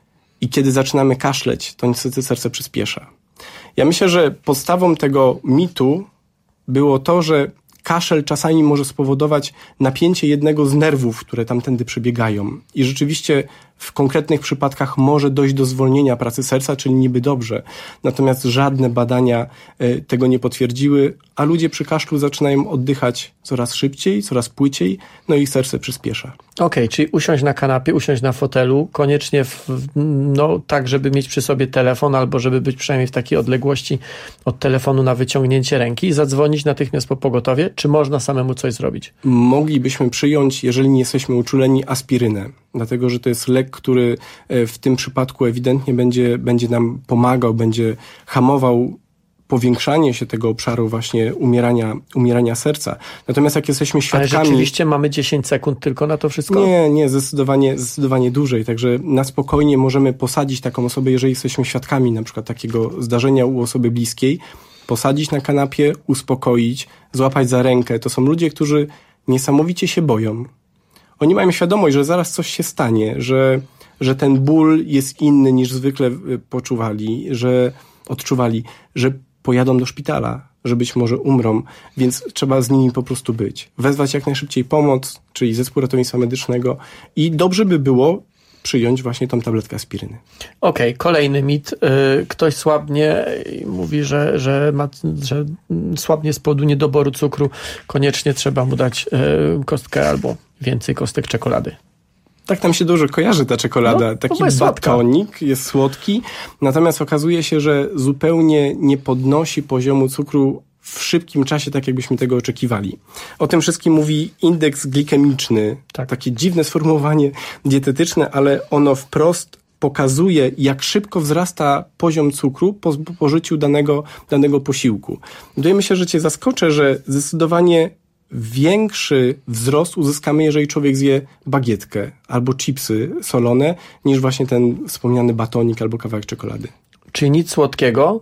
I kiedy zaczynamy kaszleć, to niestety serce przyspiesza. Ja myślę, że podstawą tego mitu było to, że kaszel czasami może spowodować napięcie jednego z nerwów, które tamtędy przebiegają. I rzeczywiście w konkretnych przypadkach może dojść do zwolnienia pracy serca, czyli niby dobrze. Natomiast żadne badania y, tego nie potwierdziły, a ludzie przy kaszlu zaczynają oddychać coraz szybciej, coraz płyciej, no i serce przyspiesza. Okej, okay, czyli usiąść na kanapie, usiąść na fotelu, koniecznie w, no, tak, żeby mieć przy sobie telefon, albo żeby być przynajmniej w takiej odległości od telefonu na wyciągnięcie ręki i zadzwonić natychmiast po pogotowie. Czy można samemu coś zrobić? Moglibyśmy przyjąć, jeżeli nie jesteśmy uczuleni, aspirynę. Dlatego, że to jest lek, który w tym przypadku ewidentnie będzie, będzie nam pomagał, będzie hamował powiększanie się tego obszaru właśnie umierania, umierania serca. Natomiast jak jesteśmy świadkami... Ale rzeczywiście mamy dziesięć sekund tylko na to wszystko? Nie, nie, zdecydowanie, zdecydowanie dłużej. Także na spokojnie możemy posadzić taką osobę, jeżeli jesteśmy świadkami na przykład takiego zdarzenia u osoby bliskiej, posadzić na kanapie, uspokoić, złapać za rękę. To są ludzie, którzy niesamowicie się boją. Oni mają świadomość, że zaraz coś się stanie, że, że ten ból jest inny niż zwykle poczuwali, że odczuwali, że pojadą do szpitala, że być może umrą, więc trzeba z nimi po prostu być. Wezwać jak najszybciej pomoc, czyli zespół ratownictwa medycznego i dobrze by było przyjąć właśnie tą tabletkę aspiryny. Okej, okay, kolejny mit. Ktoś słabnie i mówi, że, że, ma, że słabnie z powodu niedoboru cukru. Koniecznie trzeba mu dać kostkę albo więcej kostek czekolady. Tak nam się dużo kojarzy ta czekolada. No, Taki batonik jest słodki, natomiast okazuje się, że zupełnie nie podnosi poziomu cukru w szybkim czasie, tak jakbyśmy tego oczekiwali. O tym wszystkim mówi indeks glikemiczny. Tak. Takie dziwne sformułowanie dietetyczne, ale ono wprost pokazuje, jak szybko wzrasta poziom cukru po spożyciu danego, danego posiłku. Wydaje mi się, że cię zaskoczę, że zdecydowanie większy wzrost uzyskamy, jeżeli człowiek zje bagietkę albo chipsy solone, niż właśnie ten wspomniany batonik albo kawałek czekolady. Czyli nic słodkiego?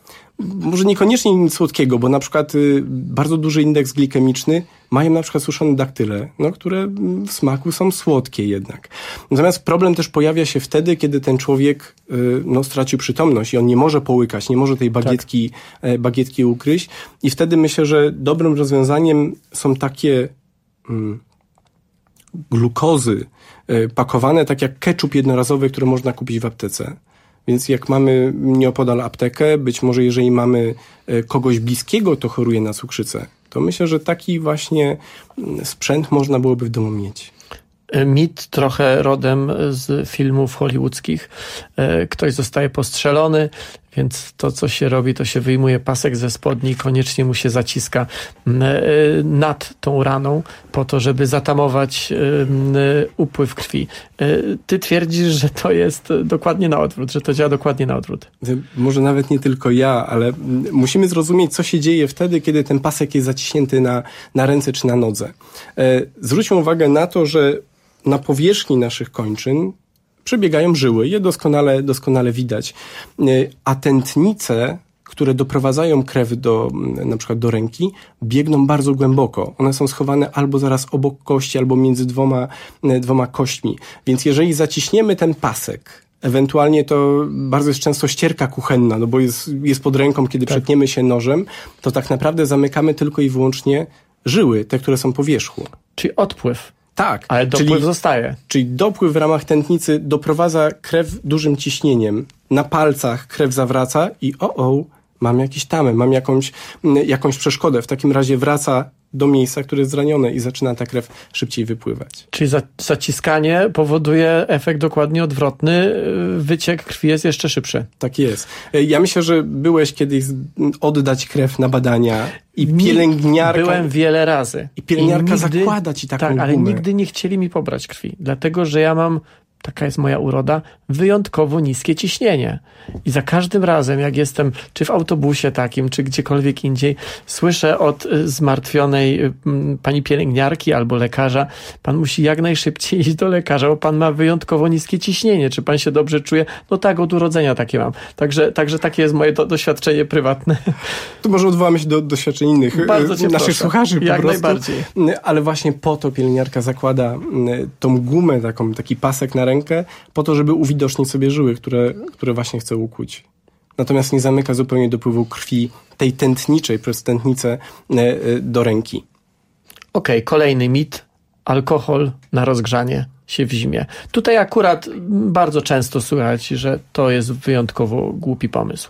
Może niekoniecznie nic słodkiego, bo na przykład y, bardzo duży indeks glikemiczny mają na przykład suszone daktyle, no, które w smaku są słodkie jednak. Natomiast problem też pojawia się wtedy, kiedy ten człowiek y, no, stracił przytomność i on nie może połykać, nie może tej bagietki, tak. e, bagietki ukryć i wtedy myślę, że dobrym rozwiązaniem są takie mm, glukozy y, pakowane tak jak ketchup jednorazowy, który można kupić w aptece. Więc jak mamy nieopodal aptekę, być może jeżeli mamy kogoś bliskiego, kto choruje na cukrzycę, to myślę, że taki właśnie sprzęt można byłoby w domu mieć. Mit trochę rodem z filmów hollywoodzkich. Ktoś zostaje postrzelony, więc to, co się robi, to się wyjmuje pasek ze spodni i koniecznie mu się zaciska nad tą raną po to, żeby zatamować upływ krwi. Ty twierdzisz, że to jest dokładnie na odwrót, że to działa dokładnie na odwrót. Może nawet nie tylko ja, ale musimy zrozumieć, co się dzieje wtedy, kiedy ten pasek jest zaciśnięty na, na ręce czy na nodze. Zwróćmy uwagę na to, że na powierzchni naszych kończyn przebiegają żyły. Je doskonale, doskonale widać. A tętnice, które doprowadzają krew do, na przykład do ręki, biegną bardzo głęboko. One są schowane albo zaraz obok kości, albo między dwoma, dwoma kośćmi. Więc jeżeli zaciśniemy ten pasek, ewentualnie to bardzo jest często ścierka kuchenna, no bo jest, jest pod ręką, kiedy tak. przetniemy się nożem, to tak naprawdę zamykamy tylko i wyłącznie żyły, te, które są po wierzchu. Czyli odpływ. Tak. Ale dopływ czyli, zostaje. Czyli dopływ w ramach tętnicy doprowadza krew dużym ciśnieniem. Na palcach krew zawraca i o, o, mam jakiś tamę, mam jakąś, jakąś przeszkodę. W takim razie wraca do miejsca, które jest zranione i zaczyna ta krew szybciej wypływać. Czyli za, zaciskanie powoduje efekt dokładnie odwrotny. Wyciek krwi jest jeszcze szybszy. Tak jest. Ja myślę, że byłeś kiedyś oddać krew na badania i pielęgniarka... Byłem wiele razy. I pielęgniarka I nigdy, zakłada ci taką Tak, ale gumę. nigdy nie chcieli mi pobrać krwi. Dlatego, że ja mam, taka jest moja uroda, wyjątkowo niskie ciśnienie. I za każdym razem, jak jestem czy w autobusie takim, czy gdziekolwiek indziej, słyszę od zmartwionej pani pielęgniarki albo lekarza, pan musi jak najszybciej iść do lekarza, bo pan ma wyjątkowo niskie ciśnienie. Czy pan się dobrze czuje? No tak, od urodzenia takie mam. Także, także takie jest moje do, doświadczenie prywatne. To może odwołamy się do doświadczeń innych Bardzo cię naszych proszę. słuchaczy po jak prostu. najbardziej. Ale właśnie po to pielęgniarka zakłada tą gumę, taką, taki pasek na rękę, po to, żeby uwidocznić sobie żyły, które, które właśnie chce ukłuć. Natomiast nie zamyka zupełnie dopływu krwi tej tętniczej przez tętnicę do ręki. Okej, okay, kolejny mit. Alkohol na rozgrzanie się w zimie. Tutaj akurat bardzo często słychać, że to jest wyjątkowo głupi pomysł.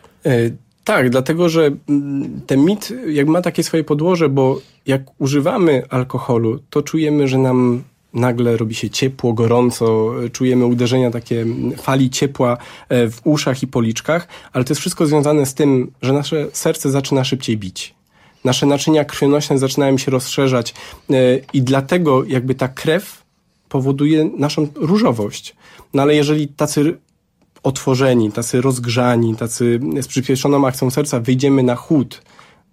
Y- Tak, dlatego, że ten mit jakby ma takie swoje podłoże, bo jak używamy alkoholu, to czujemy, że nam nagle robi się ciepło, gorąco, czujemy uderzenia, takie fali ciepła w uszach i policzkach, ale to jest wszystko związane z tym, że nasze serce zaczyna szybciej bić. Nasze naczynia krwionośne zaczynają się rozszerzać i dlatego jakby ta krew powoduje naszą różowość. No ale jeżeli tacy otworzeni, tacy rozgrzani, tacy z przyspieszoną akcją serca wyjdziemy na chód,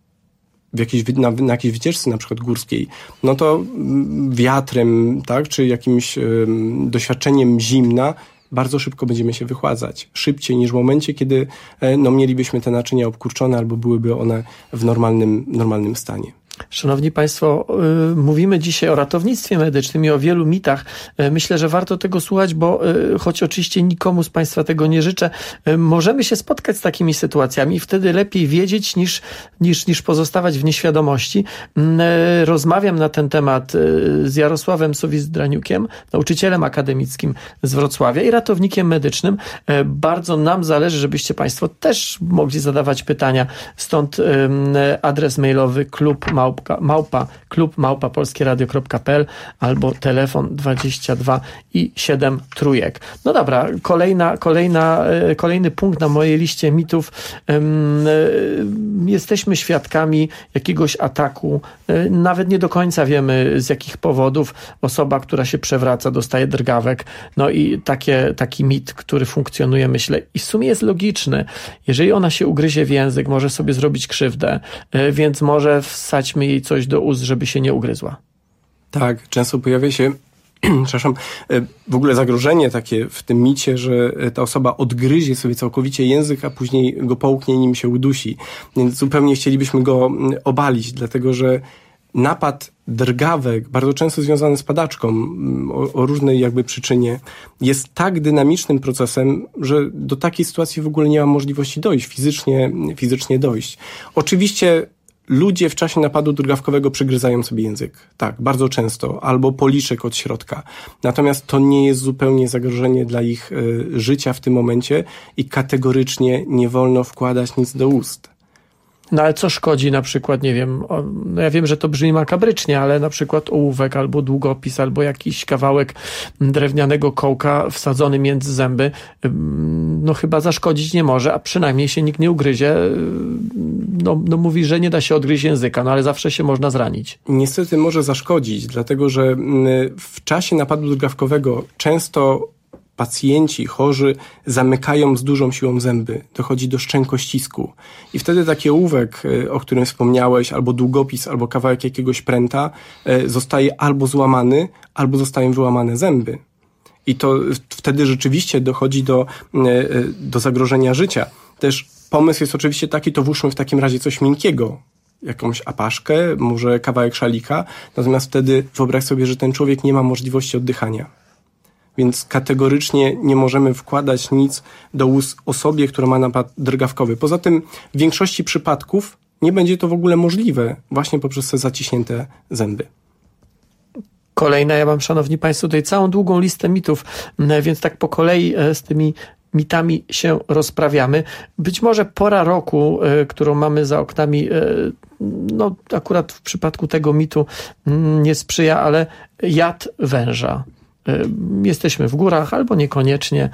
w jakiejś, na, na jakiejś wycieczce na przykład górskiej, no to wiatrem, tak, czy jakimś um, doświadczeniem zimna bardzo szybko będziemy się wychładzać. Szybciej niż w momencie, kiedy no, mielibyśmy te naczynia obkurczone albo byłyby one w normalnym, normalnym stanie. Szanowni Państwo, yy, mówimy dzisiaj o ratownictwie medycznym i o wielu mitach. Yy, myślę, że warto tego słuchać, bo yy, choć oczywiście nikomu z Państwa tego nie życzę, yy, możemy się spotkać z takimi sytuacjami i wtedy lepiej wiedzieć niż, niż, niż pozostawać w nieświadomości. Yy, rozmawiam na ten temat yy, z Jarosławem Sowizdraniukiem, nauczycielem akademickim z Wrocławia i ratownikiem medycznym. Yy, bardzo nam zależy, żebyście Państwo też mogli zadawać pytania. Stąd yy, adres mailowy klub małpa małpa, klub małpa polskieradio kropka p l albo telefon dwadzieścia dwa i siedem trójek. No dobra, kolejna, kolejna, kolejny punkt na mojej liście mitów. Jesteśmy świadkami jakiegoś ataku. Nawet nie do końca wiemy z jakich powodów. Osoba, która się przewraca, dostaje drgawek. No i takie, taki mit, który funkcjonuje, myślę, i w sumie jest logiczny. Jeżeli ona się ugryzie w język, może sobie zrobić krzywdę, więc może wsadźmy jej coś do ust, żeby się nie ugryzła. Tak, często pojawia się przepraszam, w ogóle zagrożenie takie w tym micie, że ta osoba odgryzie sobie całkowicie język, a później go połknie i nim się udusi. Więc zupełnie chcielibyśmy go obalić, dlatego że napad drgawek, bardzo często związany z padaczką o, o różnej jakby przyczynie, jest tak dynamicznym procesem, że do takiej sytuacji w ogóle nie ma możliwości dojść, fizycznie, fizycznie dojść. Oczywiście ludzie w czasie napadu drgawkowego przygryzają sobie język. Tak, bardzo często. Albo policzek od środka. Natomiast to nie jest zupełnie zagrożenie dla ich y, życia w tym momencie i kategorycznie nie wolno wkładać nic do ust. No ale co szkodzi na przykład, nie wiem, o, no ja wiem, że to brzmi makabrycznie, ale na przykład ołówek albo długopis, albo jakiś kawałek drewnianego kołka wsadzony między zęby, no chyba zaszkodzić nie może, a przynajmniej się nikt nie ugryzie. No, no mówi, że nie da się odgryźć języka, no ale zawsze się można zranić. Niestety może zaszkodzić, dlatego że w czasie napadu drgawkowego często pacjenci, chorzy zamykają z dużą siłą zęby. Dochodzi do szczękościsku. I wtedy taki ołówek, o którym wspomniałeś, albo długopis, albo kawałek jakiegoś pręta zostaje albo złamany, albo zostają wyłamane zęby. I to wtedy rzeczywiście dochodzi do, do zagrożenia życia. Też pomysł jest oczywiście taki, to włóżmy w takim razie coś miękkiego. Jakąś apaszkę, może kawałek szalika. Natomiast wtedy wyobraź sobie, że ten człowiek nie ma możliwości oddychania. Więc kategorycznie nie możemy wkładać nic do ust osobie, która ma napad drgawkowy. Poza tym w większości przypadków nie będzie to w ogóle możliwe właśnie poprzez te zaciśnięte zęby. Kolejna, ja mam, szanowni państwo, tutaj całą długą listę mitów, więc tak po kolei z tymi mitami się rozprawiamy. Być może pora roku, którą mamy za oknami, no akurat w przypadku tego mitu nie sprzyja, ale jad węża. Jesteśmy w górach, albo niekoniecznie,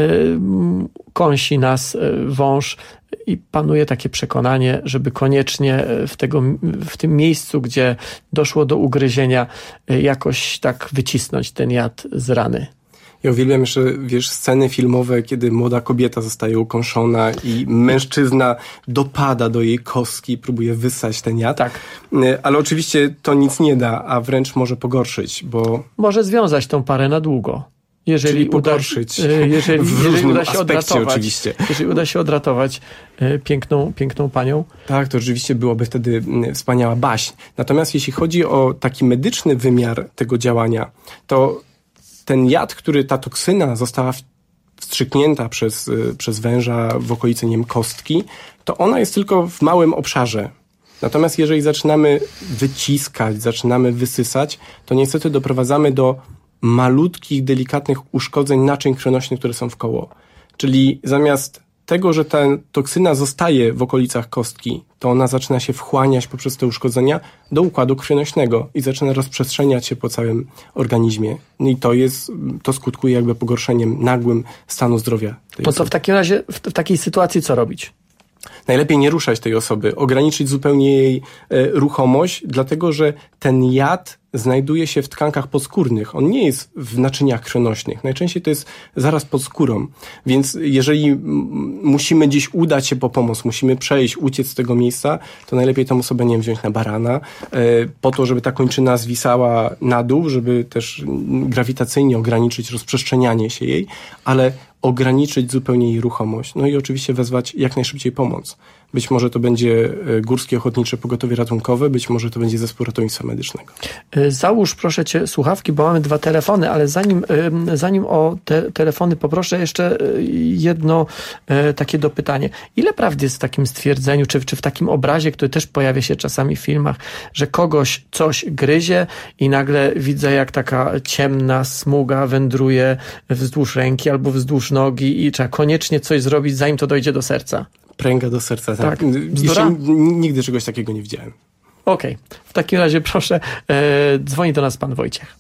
kąsi nas wąż i panuje takie przekonanie, żeby koniecznie w, tego, w tym miejscu, gdzie doszło do ugryzienia, jakoś tak wycisnąć ten jad z rany. Ja uwielbiam jeszcze, wiesz, sceny filmowe, kiedy młoda kobieta zostaje ukąszona i mężczyzna dopada do jej kostki i próbuje wyssać ten jad. Tak. Ale oczywiście to nic nie da, a wręcz może pogorszyć, bo... Może związać tą parę na długo. Jeżeli Czyli uda, pogorszyć jeżeli, w jeżeli różnym uda się aspekcie odratować, oczywiście. Jeżeli uda się odratować piękną, piękną panią. Tak, to rzeczywiście byłoby wtedy wspaniała baśń. Natomiast jeśli chodzi o taki medyczny wymiar tego działania, to ten jad, który ta toksyna została wstrzyknięta przez, przez węża w okolicy, nie wiem, kostki, to ona jest tylko w małym obszarze. Natomiast jeżeli zaczynamy wyciskać, zaczynamy wysysać, to niestety doprowadzamy do malutkich, delikatnych uszkodzeń naczyń krwionośnych, które są wkoło. Czyli zamiast tego, że ta toksyna zostaje w okolicach kostki, to ona zaczyna się wchłaniać poprzez te uszkodzenia do układu krwionośnego i zaczyna rozprzestrzeniać się po całym organizmie. No i to jest, to skutkuje jakby pogorszeniem nagłym stanu zdrowia tej To osoby. co w takim razie, w, w takiej sytuacji co robić? Najlepiej nie ruszać tej osoby, ograniczyć zupełnie jej e, ruchomość, dlatego że ten jad znajduje się w tkankach podskórnych. On nie jest w naczyniach krwionośnych. Najczęściej to jest zaraz pod skórą. Więc jeżeli m, musimy gdzieś udać się po pomoc, musimy przejść, uciec z tego miejsca, to najlepiej tę osobę, nie wiem, wziąć na barana, e, po to, żeby ta kończyna zwisała na dół, żeby też grawitacyjnie ograniczyć rozprzestrzenianie się jej, ale ograniczyć zupełnie jej ruchomość. No i oczywiście wezwać jak najszybciej pomoc. Być może to będzie Górskie Ochotnicze Pogotowie Ratunkowe, być może to będzie Zespół Ratownictwa Medycznego. Załóż proszę cię słuchawki, bo mamy dwa telefony, ale zanim, zanim o te telefony poproszę jeszcze jedno takie dopytanie. Ile prawdy jest w takim stwierdzeniu, czy, czy w takim obrazie, który też pojawia się czasami w filmach, że kogoś coś gryzie i nagle widzę, jak taka ciemna smuga wędruje wzdłuż ręki albo wzdłuż nogi i trzeba koniecznie coś zrobić, zanim to dojdzie do serca? Pręga do serca. Tak. Tak. Jeszcze nigdy czegoś takiego nie widziałem. Okej. Okay. W takim razie proszę, e, dzwoni do nas pan Wojciech.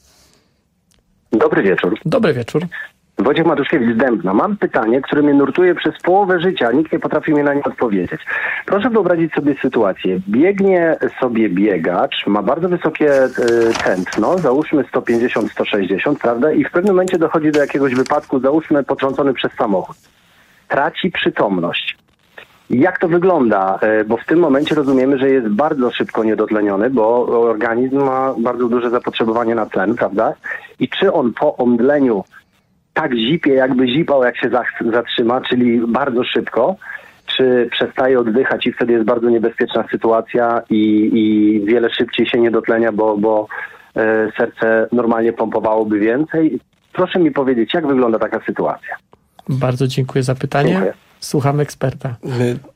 Dobry wieczór. Dobry wieczór. Wojciech Matuszkiewicz, Dębna. Mam pytanie, które mnie nurtuje przez połowę życia. Nikt nie potrafi mi na nie odpowiedzieć. Proszę wyobrazić sobie sytuację. Biegnie sobie biegacz, ma bardzo wysokie y, tętno, załóżmy sto pięćdziesiąt sto sześćdziesiąt, prawda? I w pewnym momencie dochodzi do jakiegoś wypadku, załóżmy potrącony przez samochód. Traci przytomność. Jak to wygląda? Bo w tym momencie rozumiemy, że jest bardzo szybko niedotleniony, bo organizm ma bardzo duże zapotrzebowanie na tlen, prawda? I czy on po omdleniu tak zipie, jakby zipał, jak się zatrzyma, czyli bardzo szybko, czy przestaje oddychać i wtedy jest bardzo niebezpieczna sytuacja i, i wiele szybciej się nie dotlenia, bo, bo e, serce normalnie pompowałoby więcej? Proszę mi powiedzieć, jak wygląda taka sytuacja? Bardzo dziękuję za pytanie. Dziękuję. Słucham eksperta.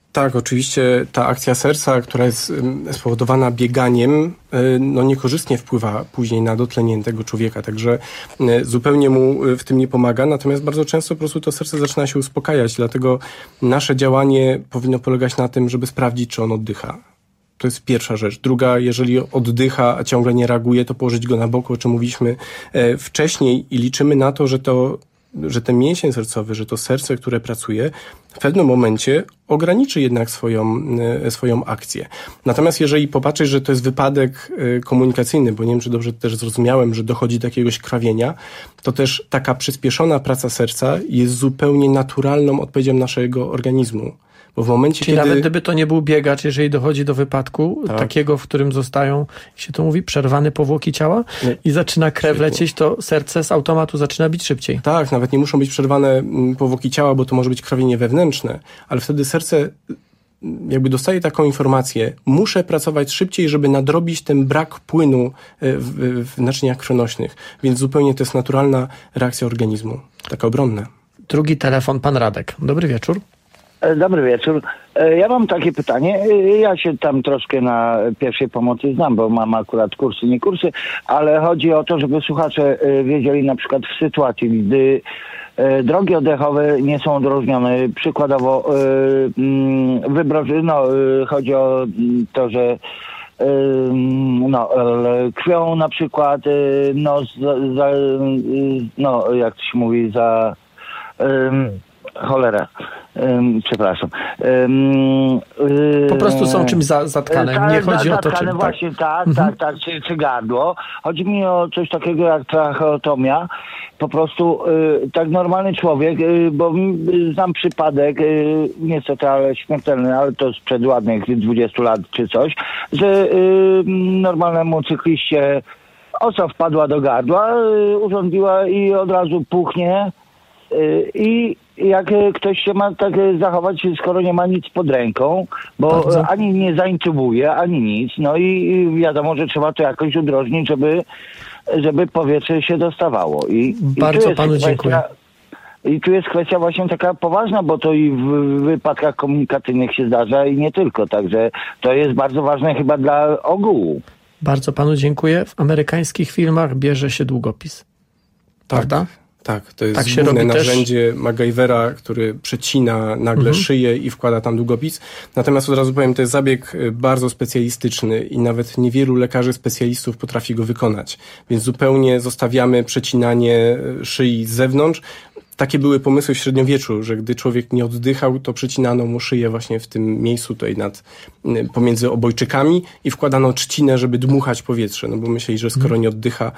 Tak, oczywiście ta akcja serca, która jest spowodowana bieganiem, no niekorzystnie wpływa później na dotlenienie tego człowieka, także zupełnie mu w tym nie pomaga, natomiast bardzo często po prostu to serce zaczyna się uspokajać, dlatego nasze działanie powinno polegać na tym, żeby sprawdzić, czy on oddycha. To jest pierwsza rzecz. Druga, jeżeli oddycha, a ciągle nie reaguje, to położyć go na boku, o czym mówiliśmy wcześniej i liczymy na to, że to że ten mięsień sercowy, że to serce, które pracuje, w pewnym momencie ograniczy jednak swoją, swoją akcję. Natomiast jeżeli popatrzeć, że to jest wypadek komunikacyjny, bo nie wiem, czy dobrze też zrozumiałem, że dochodzi do jakiegoś krawienia, to też taka przyspieszona praca serca jest zupełnie naturalną odpowiedzią naszego organizmu. Bo w momencie, Czyli kiedy... nawet gdyby to nie był biegacz, jeżeli dochodzi do wypadku, tak. takiego, w którym zostają, jak się to mówi, przerwane powłoki ciała nie. i zaczyna krew Świetnie. lecieć, to serce z automatu zaczyna bić szybciej. Tak, nawet nie muszą być przerwane powłoki ciała, bo to może być krwawienie wewnętrzne, ale wtedy serce jakby dostaje taką informację, muszę pracować szybciej, żeby nadrobić ten brak płynu w, w naczyniach krwionośnych. Więc zupełnie to jest naturalna reakcja organizmu, taka obronna. Drugi telefon, pan Radek. Dobry wieczór. Dobry wieczór. Ja mam takie pytanie. Ja się tam troszkę na pierwszej pomocy znam, bo mam akurat kursy, nie kursy, ale chodzi o to, żeby słuchacze wiedzieli na przykład w sytuacji, gdy drogi oddechowe nie są odróżnione. Przykładowo wybroży, no, chodzi o to, że no, krwią na przykład, no, za, no jak to się mówi, za cholera. Um, przepraszam. Um, po prostu są czymś za, zatkane. Ta, nie chodzi za, o to, czym. Właśnie, tak, mhm. tak, tak, czy, czy gardło. Chodzi mi o coś takiego jak tracheotomia. Po prostu y, tak normalny człowiek, y, bo y, znam przypadek, y, niestety, ale śmiertelny, ale to sprzed ładnych dwudziestu lat czy coś, że y, normalnemu cykliście osa wpadła do gardła, y, urządziła i od razu puchnie y, i jak ktoś się ma tak zachować, skoro nie ma nic pod ręką, bo Bardzo. ani nie zaintubuje, ani nic, no i wiadomo, że trzeba to jakoś udrożnić, żeby, żeby powietrze się dostawało. I, Bardzo i panu kwestia, dziękuję. I tu jest kwestia właśnie taka poważna, bo to i w wypadkach komunikacyjnych się zdarza i nie tylko, także to jest bardzo ważne chyba dla ogółu. Bardzo panu dziękuję. W amerykańskich filmach bierze się długopis. Prawda? Tak. Tak, to jest tak się główne robi narzędzie też... MacGyvera, który przecina nagle mhm. szyję i wkłada tam długopis. Natomiast od razu powiem, to jest zabieg bardzo specjalistyczny i nawet niewielu lekarzy specjalistów potrafi go wykonać. Więc zupełnie zostawiamy przecinanie szyi z zewnątrz. Takie były pomysły w średniowieczu, że gdy człowiek nie oddychał, to przecinano mu szyję właśnie w tym miejscu tutaj nad, pomiędzy obojczykami i wkładano trzcinę, żeby dmuchać powietrze, no bo myśleli, że skoro nie oddycha,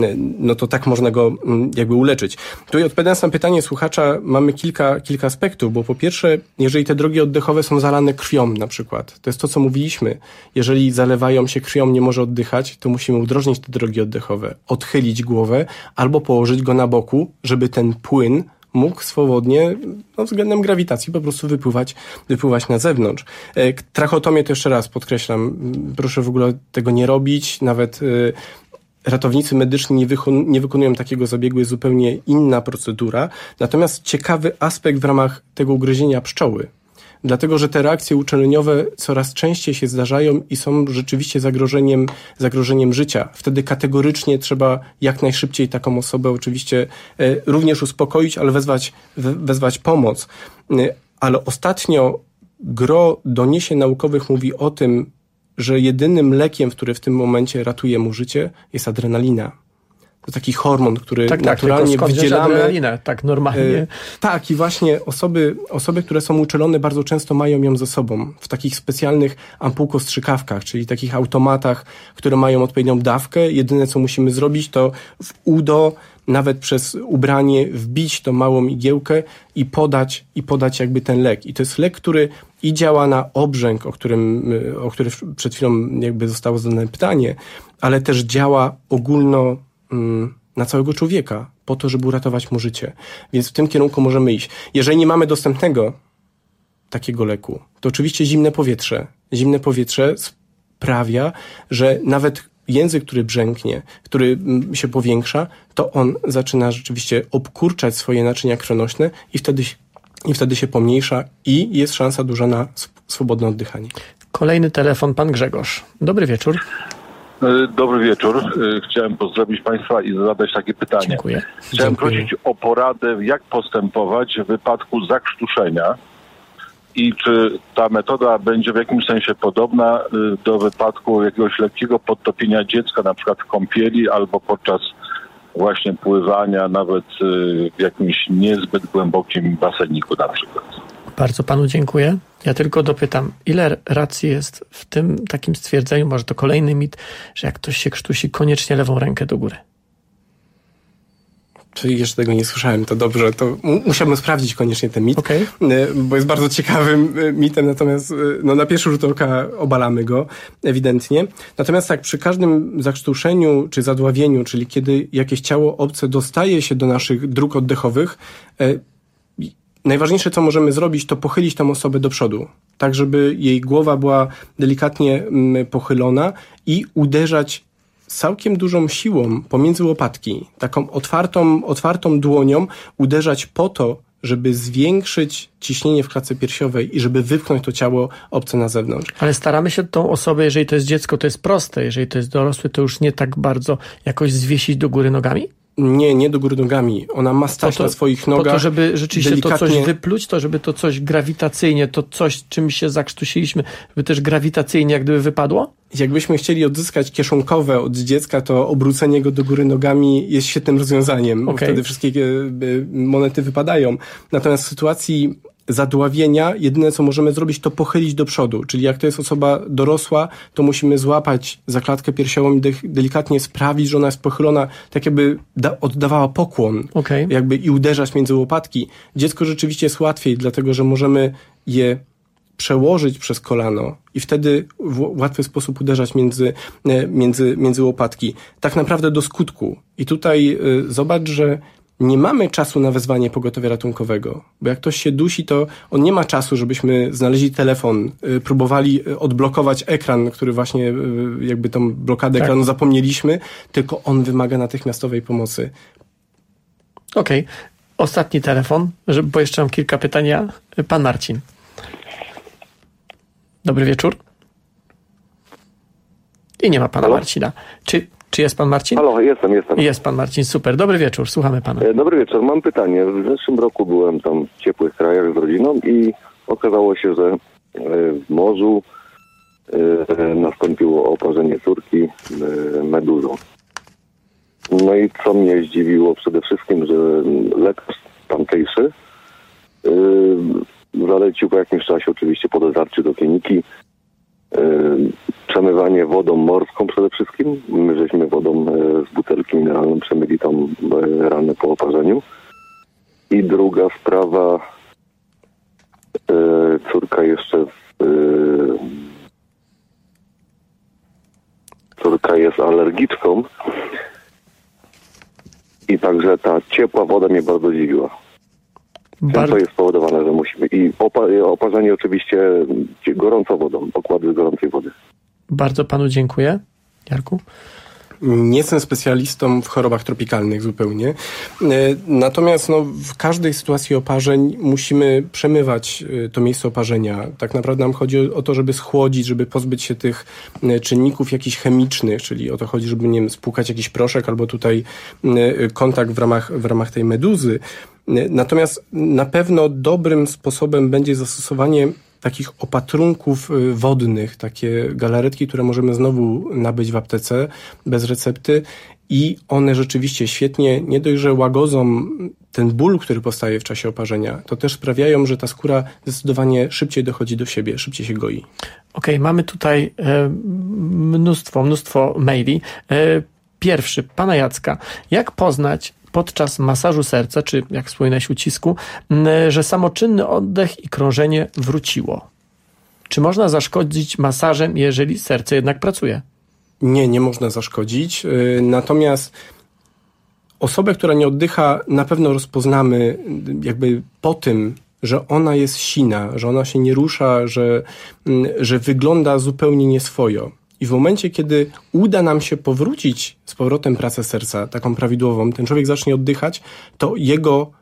no to tak można go jakby uleczyć. Tutaj odpowiadając na pytanie słuchacza, mamy kilka, kilka aspektów, bo po pierwsze, jeżeli te drogi oddechowe są zalane krwią na przykład, to jest to, co mówiliśmy. Jeżeli zalewają się krwią, nie może oddychać, to musimy udrożnić te drogi oddechowe, odchylić głowę albo położyć go na boku, żeby ten płyn mógł swobodnie, no, względem grawitacji po prostu wypływać, wypływać na zewnątrz. E, tracheotomię to jeszcze raz podkreślam, proszę w ogóle tego nie robić, nawet e, ratownicy medyczni nie, wychon- nie wykonują takiego zabiegu, jest zupełnie inna procedura. Natomiast ciekawy aspekt w ramach tego ugryzienia pszczoły. Dlatego, że te reakcje uczeleniowe coraz częściej się zdarzają i są rzeczywiście zagrożeniem, zagrożeniem życia. Wtedy kategorycznie trzeba jak najszybciej taką osobę oczywiście e, również uspokoić, ale wezwać, we, wezwać pomoc. E, ale ostatnio gro doniesień naukowych mówi o tym, że jedynym lekiem, który w tym momencie ratuje mu życie, jest adrenalina. To taki hormon, który tak, naturalnie tak, wydzielamy. Adrenalinę, tak normalnie. E, tak i właśnie osoby, osoby, które są uczulone, bardzo często mają ją ze sobą w takich specjalnych ampułkostrzykawkach, czyli takich automatach, które mają odpowiednią dawkę. Jedyne, co musimy zrobić, to w udo, nawet przez ubranie, wbić tą małą igiełkę i podać, i podać jakby ten lek. I to jest lek, który i działa na obrzęk, o którym, o który przed chwilą jakby zostało zadane pytanie, ale też działa ogólno na całego człowieka, po to, żeby uratować mu życie. Więc w tym kierunku możemy iść. Jeżeli nie mamy dostępnego takiego leku, to oczywiście zimne powietrze. Zimne powietrze sprawia, że nawet język, który brzęknie, który się powiększa, to on zaczyna rzeczywiście obkurczać swoje naczynia krwionośne i wtedy i wtedy się pomniejsza i jest szansa duża na swobodne oddychanie. Kolejny telefon, pan Grzegorz. Dobry wieczór. Dobry wieczór. Chciałem pozdrowić Państwa i zadać takie pytanie. Dziękuję. Chciałem Dziękuję. prosić o poradę, jak postępować w wypadku zakrztuszenia i czy ta metoda będzie w jakimś sensie podobna do wypadku jakiegoś lekkiego podtopienia dziecka, na przykład w kąpieli albo podczas właśnie pływania, nawet w jakimś niezbyt głębokim baseniku na przykład. Bardzo panu dziękuję. Ja tylko dopytam, ile racji jest w tym takim stwierdzeniu, może to kolejny mit, że jak ktoś się krztusi, koniecznie lewą rękę do góry? Czyli jeszcze tego nie słyszałem, to dobrze, to musiałbym sprawdzić koniecznie ten mit, okay. bo jest bardzo ciekawym mitem, natomiast no, na pierwszy rzut oka obalamy go ewidentnie. Natomiast tak, przy każdym zakrztuszeniu czy zadławieniu, czyli kiedy jakieś ciało obce dostaje się do naszych dróg oddechowych, e, najważniejsze, co możemy zrobić, to pochylić tą osobę do przodu, tak żeby jej głowa była delikatnie mm, pochylona i uderzać całkiem dużą siłą pomiędzy łopatki, taką otwartą, otwartą dłonią, uderzać po to, żeby zwiększyć ciśnienie w klatce piersiowej i żeby wypchnąć to ciało obce na zewnątrz. Ale staramy się tą osobę, jeżeli to jest dziecko, to jest proste, jeżeli to jest dorosły, to już nie tak bardzo jakoś zwiesić do góry nogami? Nie, nie do góry nogami. Ona ma stać to, na swoich nogach. Po to, żeby rzeczywiście delikatnie... to coś wypluć, to żeby to coś grawitacyjnie, to coś, czym się zakrztusiliśmy, żeby też grawitacyjnie jak gdyby wypadło? Jakbyśmy chcieli odzyskać kieszonkowe od dziecka, to obrócenie go do góry nogami jest świetnym rozwiązaniem, okay. bo wtedy wszystkie monety wypadają. Natomiast w sytuacji zadławienia jedyne, co możemy zrobić, to pochylić do przodu. Czyli jak to jest osoba dorosła, to musimy złapać za klatkę piersiową i de- delikatnie sprawić, że ona jest pochylona, tak jakby da- oddawała pokłon okay. jakby i uderzać między łopatki. Dziecko rzeczywiście jest łatwiej, dlatego że możemy je przełożyć przez kolano i wtedy w łatwy sposób uderzać między, między, między łopatki. Tak naprawdę do skutku. I tutaj y, zobacz, że nie mamy czasu na wezwanie pogotowia ratunkowego, bo jak ktoś się dusi, to on nie ma czasu, żebyśmy znaleźli telefon, y, próbowali odblokować ekran, który właśnie y, jakby tą blokadę tak. ekranu zapomnieliśmy, tylko on wymaga natychmiastowej pomocy. Okej. Okay. Ostatni telefon, bo jeszcze mam kilka pytań. Pan Marcin. Dobry wieczór. I nie ma pana Halo? Marcina. Czy, czy jest pan Marcin? Halo, jestem, jestem. Jest pan Marcin, super. Dobry wieczór, słuchamy pana. Dobry wieczór, mam pytanie. W zeszłym roku byłem tam w ciepłych krajach z rodziną i okazało się, że w morzu nastąpiło oparzenie córki meduzą. No i co mnie zdziwiło przede wszystkim, że lekarz tamtejszy zalecił po jakimś czasie oczywiście podezarcie do kliniki, yy, przemywanie wodą morską przede wszystkim. My żeśmy wodą yy, z butelki mineralną przemyli tą yy, ranę po oparzeniu. I druga sprawa, yy, córka jeszcze yy, córka jest alergiczką i także ta ciepła woda mnie bardzo dziwiła. Bar... To jest spowodowane, że musimy... I opa- oparzenie oczywiście gorącą wodą, pokłady z gorącej wody. Bardzo panu dziękuję. Jarku? Nie jestem specjalistą w chorobach tropikalnych zupełnie. Natomiast no, w każdej sytuacji oparzeń musimy przemywać to miejsce oparzenia. Tak naprawdę nam chodzi o to, żeby schłodzić, żeby pozbyć się tych czynników jakichś chemicznych, czyli o to chodzi, żeby nie wiem, spłukać jakiś proszek albo tutaj kontakt w ramach, w ramach tej meduzy. Natomiast na pewno dobrym sposobem będzie zastosowanie takich opatrunków wodnych, takie galaretki, które możemy znowu nabyć w aptece bez recepty i one rzeczywiście świetnie, nie dość, że łagodzą ten ból, który powstaje w czasie oparzenia, to też sprawiają, że ta skóra zdecydowanie szybciej dochodzi do siebie, szybciej się goi. Okej, okay, mamy tutaj e, mnóstwo, mnóstwo maili. E, pierwszy, pana Jacka. Jak poznać podczas masażu serca, czy jak wspominałeś ucisku, że samoczynny oddech i krążenie wróciło? Czy można zaszkodzić masażem, jeżeli serce jednak pracuje? Nie, nie można zaszkodzić. Natomiast osobę, która nie oddycha, na pewno rozpoznamy jakby po tym, że ona jest sina, że ona się nie rusza, że, że wygląda zupełnie nieswojo. I w momencie, kiedy uda nam się powrócić z powrotem pracę serca, taką prawidłową, ten człowiek zacznie oddychać, to jego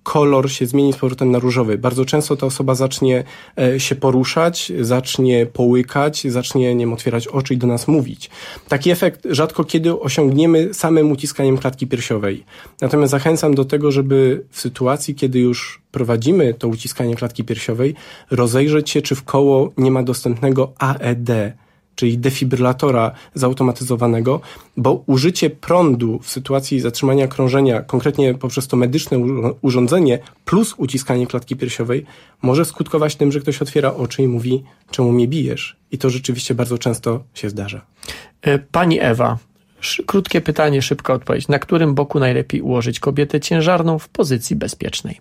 kolor się zmieni z powrotem na różowy. Bardzo często ta osoba zacznie e, się poruszać, zacznie połykać, zacznie, nie wiem, otwierać oczy i do nas mówić. Taki efekt rzadko kiedy osiągniemy samym uciskaniem klatki piersiowej. Natomiast zachęcam do tego, żeby w sytuacji, kiedy już prowadzimy to uciskanie klatki piersiowej, rozejrzeć się, czy w koło nie ma dostępnego A E D, czyli defibrylatora zautomatyzowanego, bo użycie prądu w sytuacji zatrzymania krążenia, konkretnie poprzez to medyczne urządzenie, plus uciskanie klatki piersiowej, może skutkować tym, że ktoś otwiera oczy i mówi, czemu mnie bijesz? I to rzeczywiście bardzo często się zdarza. Pani Ewa, krótkie pytanie, szybka odpowiedź. Na którym boku najlepiej ułożyć kobietę ciężarną w pozycji bezpiecznej?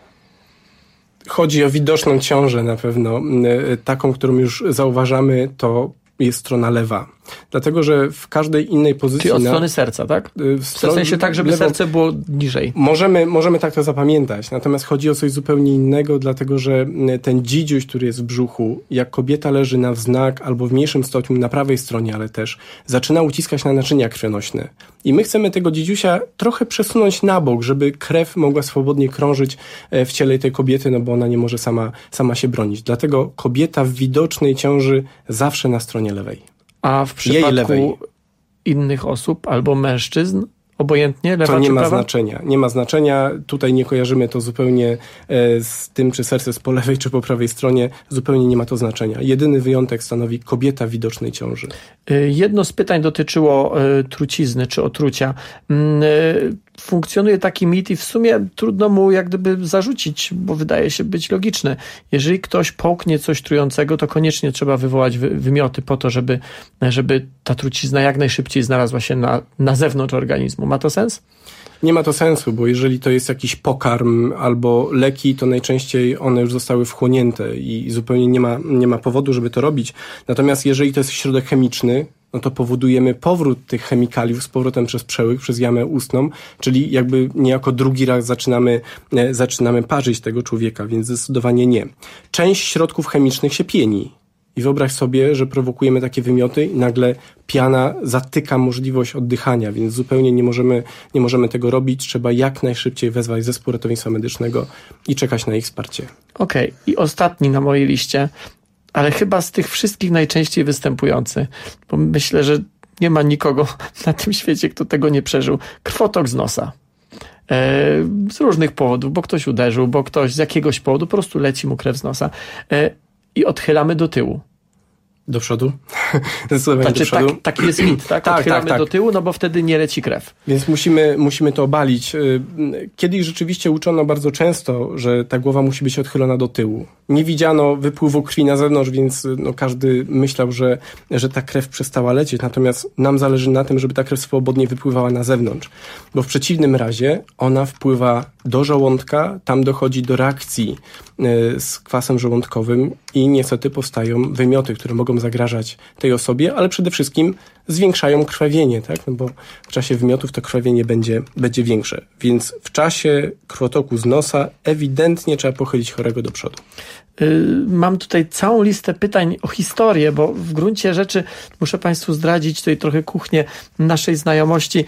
Chodzi o widoczną ciążę na pewno. Taką, którą już zauważamy, to jest strona lewa. Dlatego, że w każdej innej pozycji... Czyli od na, strony serca, tak? W, w sensie tak, żeby lewą, serce było niżej. Możemy, możemy tak to zapamiętać. Natomiast chodzi o coś zupełnie innego, dlatego, że ten dzidziuś, który jest w brzuchu, jak kobieta leży na wznak albo w mniejszym stopniu na prawej stronie, ale też zaczyna uciskać na naczynia krwionośne. I my chcemy tego dzidziusia trochę przesunąć na bok, żeby krew mogła swobodnie krążyć w ciele tej kobiety, no bo ona nie może sama, sama się bronić. Dlatego kobieta w widocznej ciąży zawsze na stronie lewej. A w przypadku innych osób albo mężczyzn, obojętnie, lewa to nie czy ma prawa? znaczenia. Nie ma znaczenia. Tutaj nie kojarzymy to zupełnie z tym, czy serce jest po lewej, czy po prawej stronie. Zupełnie nie ma to znaczenia. Jedyny wyjątek stanowi kobieta w widocznej ciąży. Jedno z pytań dotyczyło trucizny czy otrucia. Funkcjonuje taki mit i w sumie trudno mu jak gdyby zarzucić, bo wydaje się być logiczny. Jeżeli ktoś połknie coś trującego, to koniecznie trzeba wywołać wy- wymioty po to, żeby, żeby ta trucizna jak najszybciej znalazła się na, na zewnątrz organizmu. Ma to sens? Nie ma to sensu, bo jeżeli to jest jakiś pokarm albo leki, to najczęściej one już zostały wchłonięte i zupełnie nie ma, nie ma powodu, żeby to robić. Natomiast jeżeli to jest środek chemiczny, no to powodujemy powrót tych chemikaliów z powrotem przez przełyk, przez jamę ustną, czyli jakby niejako drugi raz zaczynamy, zaczynamy parzyć tego człowieka, więc zdecydowanie nie. Część środków chemicznych się pieni. I wyobraź sobie, że prowokujemy takie wymioty i nagle piana zatyka możliwość oddychania, więc zupełnie nie możemy, nie możemy tego robić. Trzeba jak najszybciej wezwać zespół ratownictwa medycznego i czekać na ich wsparcie. Okej. Okay. I ostatni na mojej liście, ale chyba z tych wszystkich najczęściej występujący, bo myślę, że nie ma nikogo na tym świecie, kto tego nie przeżył. Krwotok z nosa. E, z różnych powodów, bo ktoś uderzył, bo ktoś z jakiegoś powodu po prostu leci mu krew z nosa. E, I odchylamy do tyłu. Do przodu? Zdecydowanie znaczy, do przodu. Tak, taki jest mit, tak? tak Odchylamy tak, tak. do tyłu, no bo wtedy nie leci krew. Więc musimy, musimy to obalić. Kiedyś rzeczywiście uczono bardzo często, że ta głowa musi być odchylona do tyłu. Nie widziano wypływu krwi na zewnątrz, więc no, każdy myślał, że, że ta krew przestała lecieć. Natomiast nam zależy na tym, żeby ta krew swobodnie wypływała na zewnątrz. Bo w przeciwnym razie ona wpływa do żołądka, tam dochodzi do reakcji y, z kwasem żołądkowym i niestety powstają wymioty, które mogą zagrażać tej osobie, ale przede wszystkim zwiększają krwawienie, tak? No bo w czasie wymiotów to krwawienie będzie, będzie większe. Więc w czasie krwotoku z nosa ewidentnie trzeba pochylić chorego do przodu. Mam tutaj całą listę pytań o historię, bo w gruncie rzeczy muszę Państwu zdradzić tutaj trochę kuchnię naszej znajomości.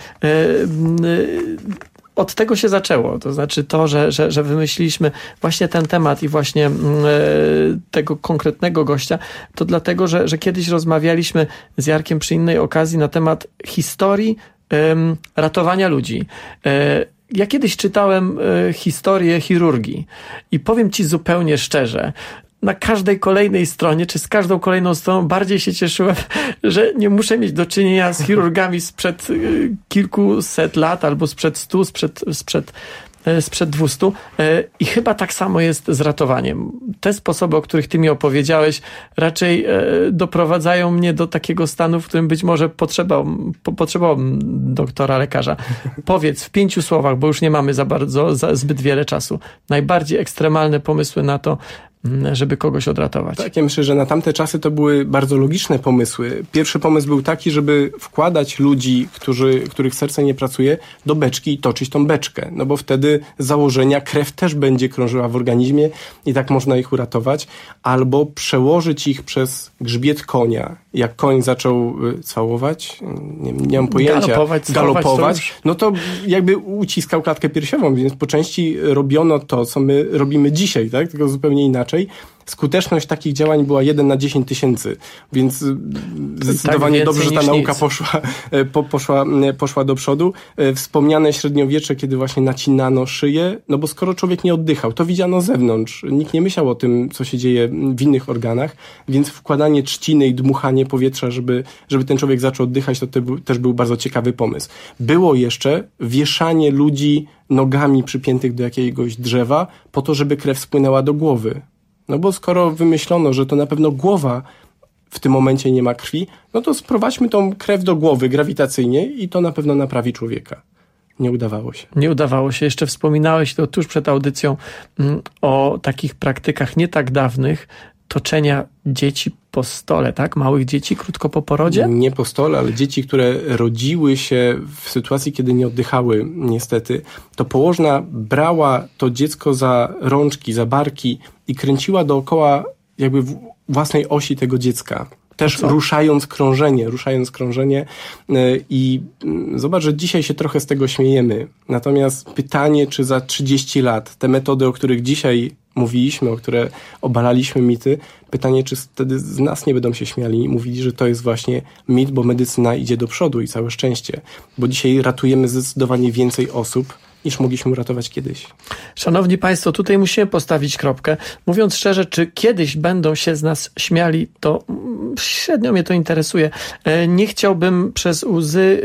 Od tego się zaczęło, to znaczy to, że, że, że wymyśliliśmy właśnie ten temat i właśnie e, tego konkretnego gościa, to dlatego, że, że kiedyś rozmawialiśmy z Jarkiem przy innej okazji na temat historii e, ratowania ludzi. E, ja kiedyś czytałem e, historię chirurgii i powiem Ci zupełnie szczerze, na każdej kolejnej stronie, czy z każdą kolejną stroną bardziej się cieszyłem, że nie muszę mieć do czynienia z chirurgami sprzed y, kilkuset lat, albo sprzed stu, sprzed, sprzed, y, sprzed dwustu. Y, I chyba tak samo jest z ratowaniem. Te sposoby, o których ty mi opowiedziałeś, raczej y, doprowadzają mnie do takiego stanu, w którym być może potrzeba, po, potrzebowałbym doktora, lekarza. Powiedz w pięciu słowach, bo już nie mamy za bardzo, za zbyt wiele czasu. Najbardziej ekstremalne pomysły na to, żeby kogoś odratować. Tak, ja myślę, że na tamte czasy to były bardzo logiczne pomysły. Pierwszy pomysł był taki, żeby wkładać ludzi, którzy, których serce nie pracuje, do beczki i toczyć tą beczkę. No bo wtedy z założenia krew też będzie krążyła w organizmie i tak można ich uratować. Albo przełożyć ich przez grzbiet konia. jak koń zaczął całować, nie, nie mam pojęcia, galopować, galopować to no to jakby uciskał klatkę piersiową, więc po części robiono to, co my robimy dzisiaj, tak? Tylko zupełnie inaczej. Skuteczność takich działań była jeden na dziesięć tysięcy, więc zdecydowanie tak dobrze, że ta nauka poszła, po, poszła, poszła do przodu. Wspomniane średniowiecze, kiedy właśnie nacinano szyję, no bo skoro człowiek nie oddychał, to widziano z zewnątrz. Nikt nie myślał o tym, co się dzieje w innych organach, więc wkładanie trzciny i dmuchanie powietrza, żeby, żeby ten człowiek zaczął oddychać, to te, też był bardzo ciekawy pomysł. Było jeszcze wieszanie ludzi nogami przypiętych do jakiegoś drzewa po to, żeby krew spłynęła do głowy. No bo skoro wymyślono, że to na pewno głowa w tym momencie nie ma krwi, no to sprowadźmy tą krew do głowy grawitacyjnie i to na pewno naprawi człowieka. Nie udawało się. Nie udawało się. Jeszcze wspominałeś to tuż przed audycją mm, o takich praktykach nie tak dawnych, toczenia dzieci po stole, tak? Małych dzieci krótko po porodzie? Nie po stole, ale dzieci, które rodziły się w sytuacji, kiedy nie oddychały, niestety, to położna brała to dziecko za rączki, za barki i kręciła dookoła jakby własnej osi tego dziecka. Też ruszając krążenie, ruszając krążenie i zobacz, że dzisiaj się trochę z tego śmiejemy. Natomiast pytanie, czy za trzydzieści lat te metody, o których dzisiaj mówiliśmy, o które obalaliśmy mity, pytanie, czy wtedy z nas nie będą się śmiali i mówili, że to jest właśnie mit, bo medycyna idzie do przodu i całe szczęście. Bo dzisiaj ratujemy zdecydowanie więcej osób, niż mogliśmy uratować kiedyś. Szanowni Państwo, tutaj musimy postawić kropkę. Mówiąc szczerze, czy kiedyś będą się z nas śmiali, to średnio mnie to interesuje. Nie chciałbym przez łzy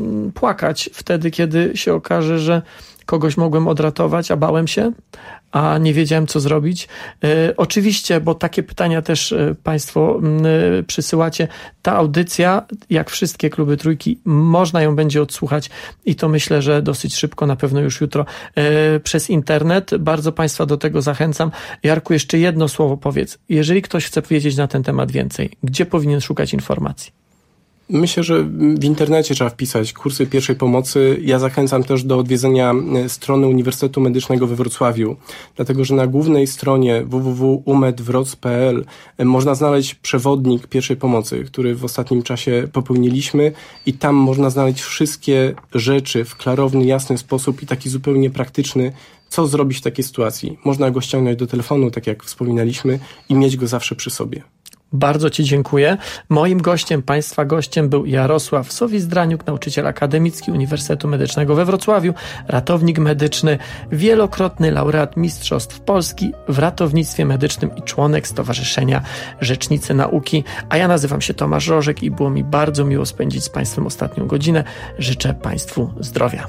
płakać wtedy, kiedy się okaże, że kogoś mogłem odratować, a bałem się, a nie wiedziałem, co zrobić. E, oczywiście, bo takie pytania też e, Państwo e, przysyłacie. Ta audycja, jak wszystkie kluby trójki, można ją będzie odsłuchać i to myślę, że dosyć szybko, na pewno już jutro e, przez internet. Bardzo Państwa do tego zachęcam. Jarku, jeszcze jedno słowo powiedz. Jeżeli ktoś chce wiedzieć na ten temat więcej, gdzie powinien szukać informacji? Myślę, że w internecie trzeba wpisać kursy pierwszej pomocy. Ja zachęcam też do odwiedzenia strony Uniwersytetu Medycznego we Wrocławiu, dlatego że na głównej stronie w w w kropka u med wroc kropka p l można znaleźć przewodnik pierwszej pomocy, który w ostatnim czasie popełniliśmy i tam można znaleźć wszystkie rzeczy w klarowny, jasny sposób i taki zupełnie praktyczny, co zrobić w takiej sytuacji. Można go ściągnąć do telefonu, tak jak wspominaliśmy, i mieć go zawsze przy sobie. Bardzo Ci dziękuję. Moim gościem, Państwa gościem był Jarosław Sowis-Draniuk, nauczyciel akademicki Uniwersytetu Medycznego we Wrocławiu, ratownik medyczny, wielokrotny laureat Mistrzostw Polski w ratownictwie medycznym i członek Stowarzyszenia Rzecznicy Nauki. A ja nazywam się Tomasz Rożek i było mi bardzo miło spędzić z Państwem ostatnią godzinę. Życzę Państwu zdrowia.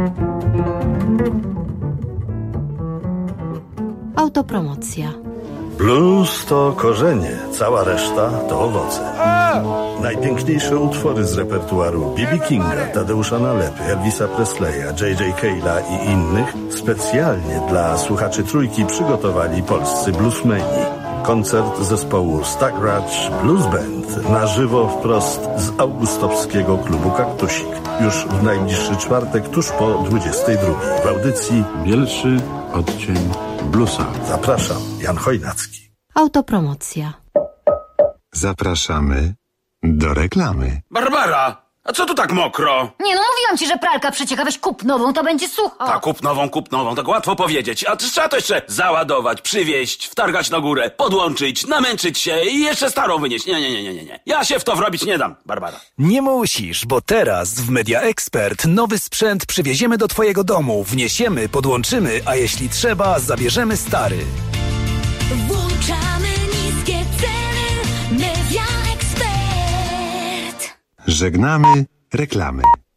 Autopromocja. Blues to korzenie, cała reszta to owoce. Najpiękniejsze utwory z repertuaru B B Kinga, Tadeusza Nalepy, Elvisa Presleya, J J Cale'a i innych specjalnie dla słuchaczy Trójki przygotowali polscy bluesmeni. Koncert zespołu Stagracz Blues Band na żywo wprost z augustowskiego klubu Kaktusik. Już w najbliższy czwartek tuż po dwudziestej drugiej w audycji Bielszy odcień bluesa. Zapraszam, Jan Chojnacki. Autopromocja. Zapraszamy do reklamy. Barbara! A co tu tak mokro? Nie no, mówiłam ci, że pralka przecieka, weź kup nową, to będzie sucho. Tak, kup nową, kup nową, tak łatwo powiedzieć. A trzeba to jeszcze załadować, przywieźć, wtargać na górę, podłączyć, namęczyć się i jeszcze starą wynieść. Nie, nie, nie, nie, nie. Ja się w to wrobić nie dam, Barbara. Nie musisz, bo teraz w Media Expert nowy sprzęt przywieziemy do twojego domu, wniesiemy, podłączymy, a jeśli trzeba, zabierzemy stary. Włączamy niskie ceny. Media Expert. Żegnamy reklamy.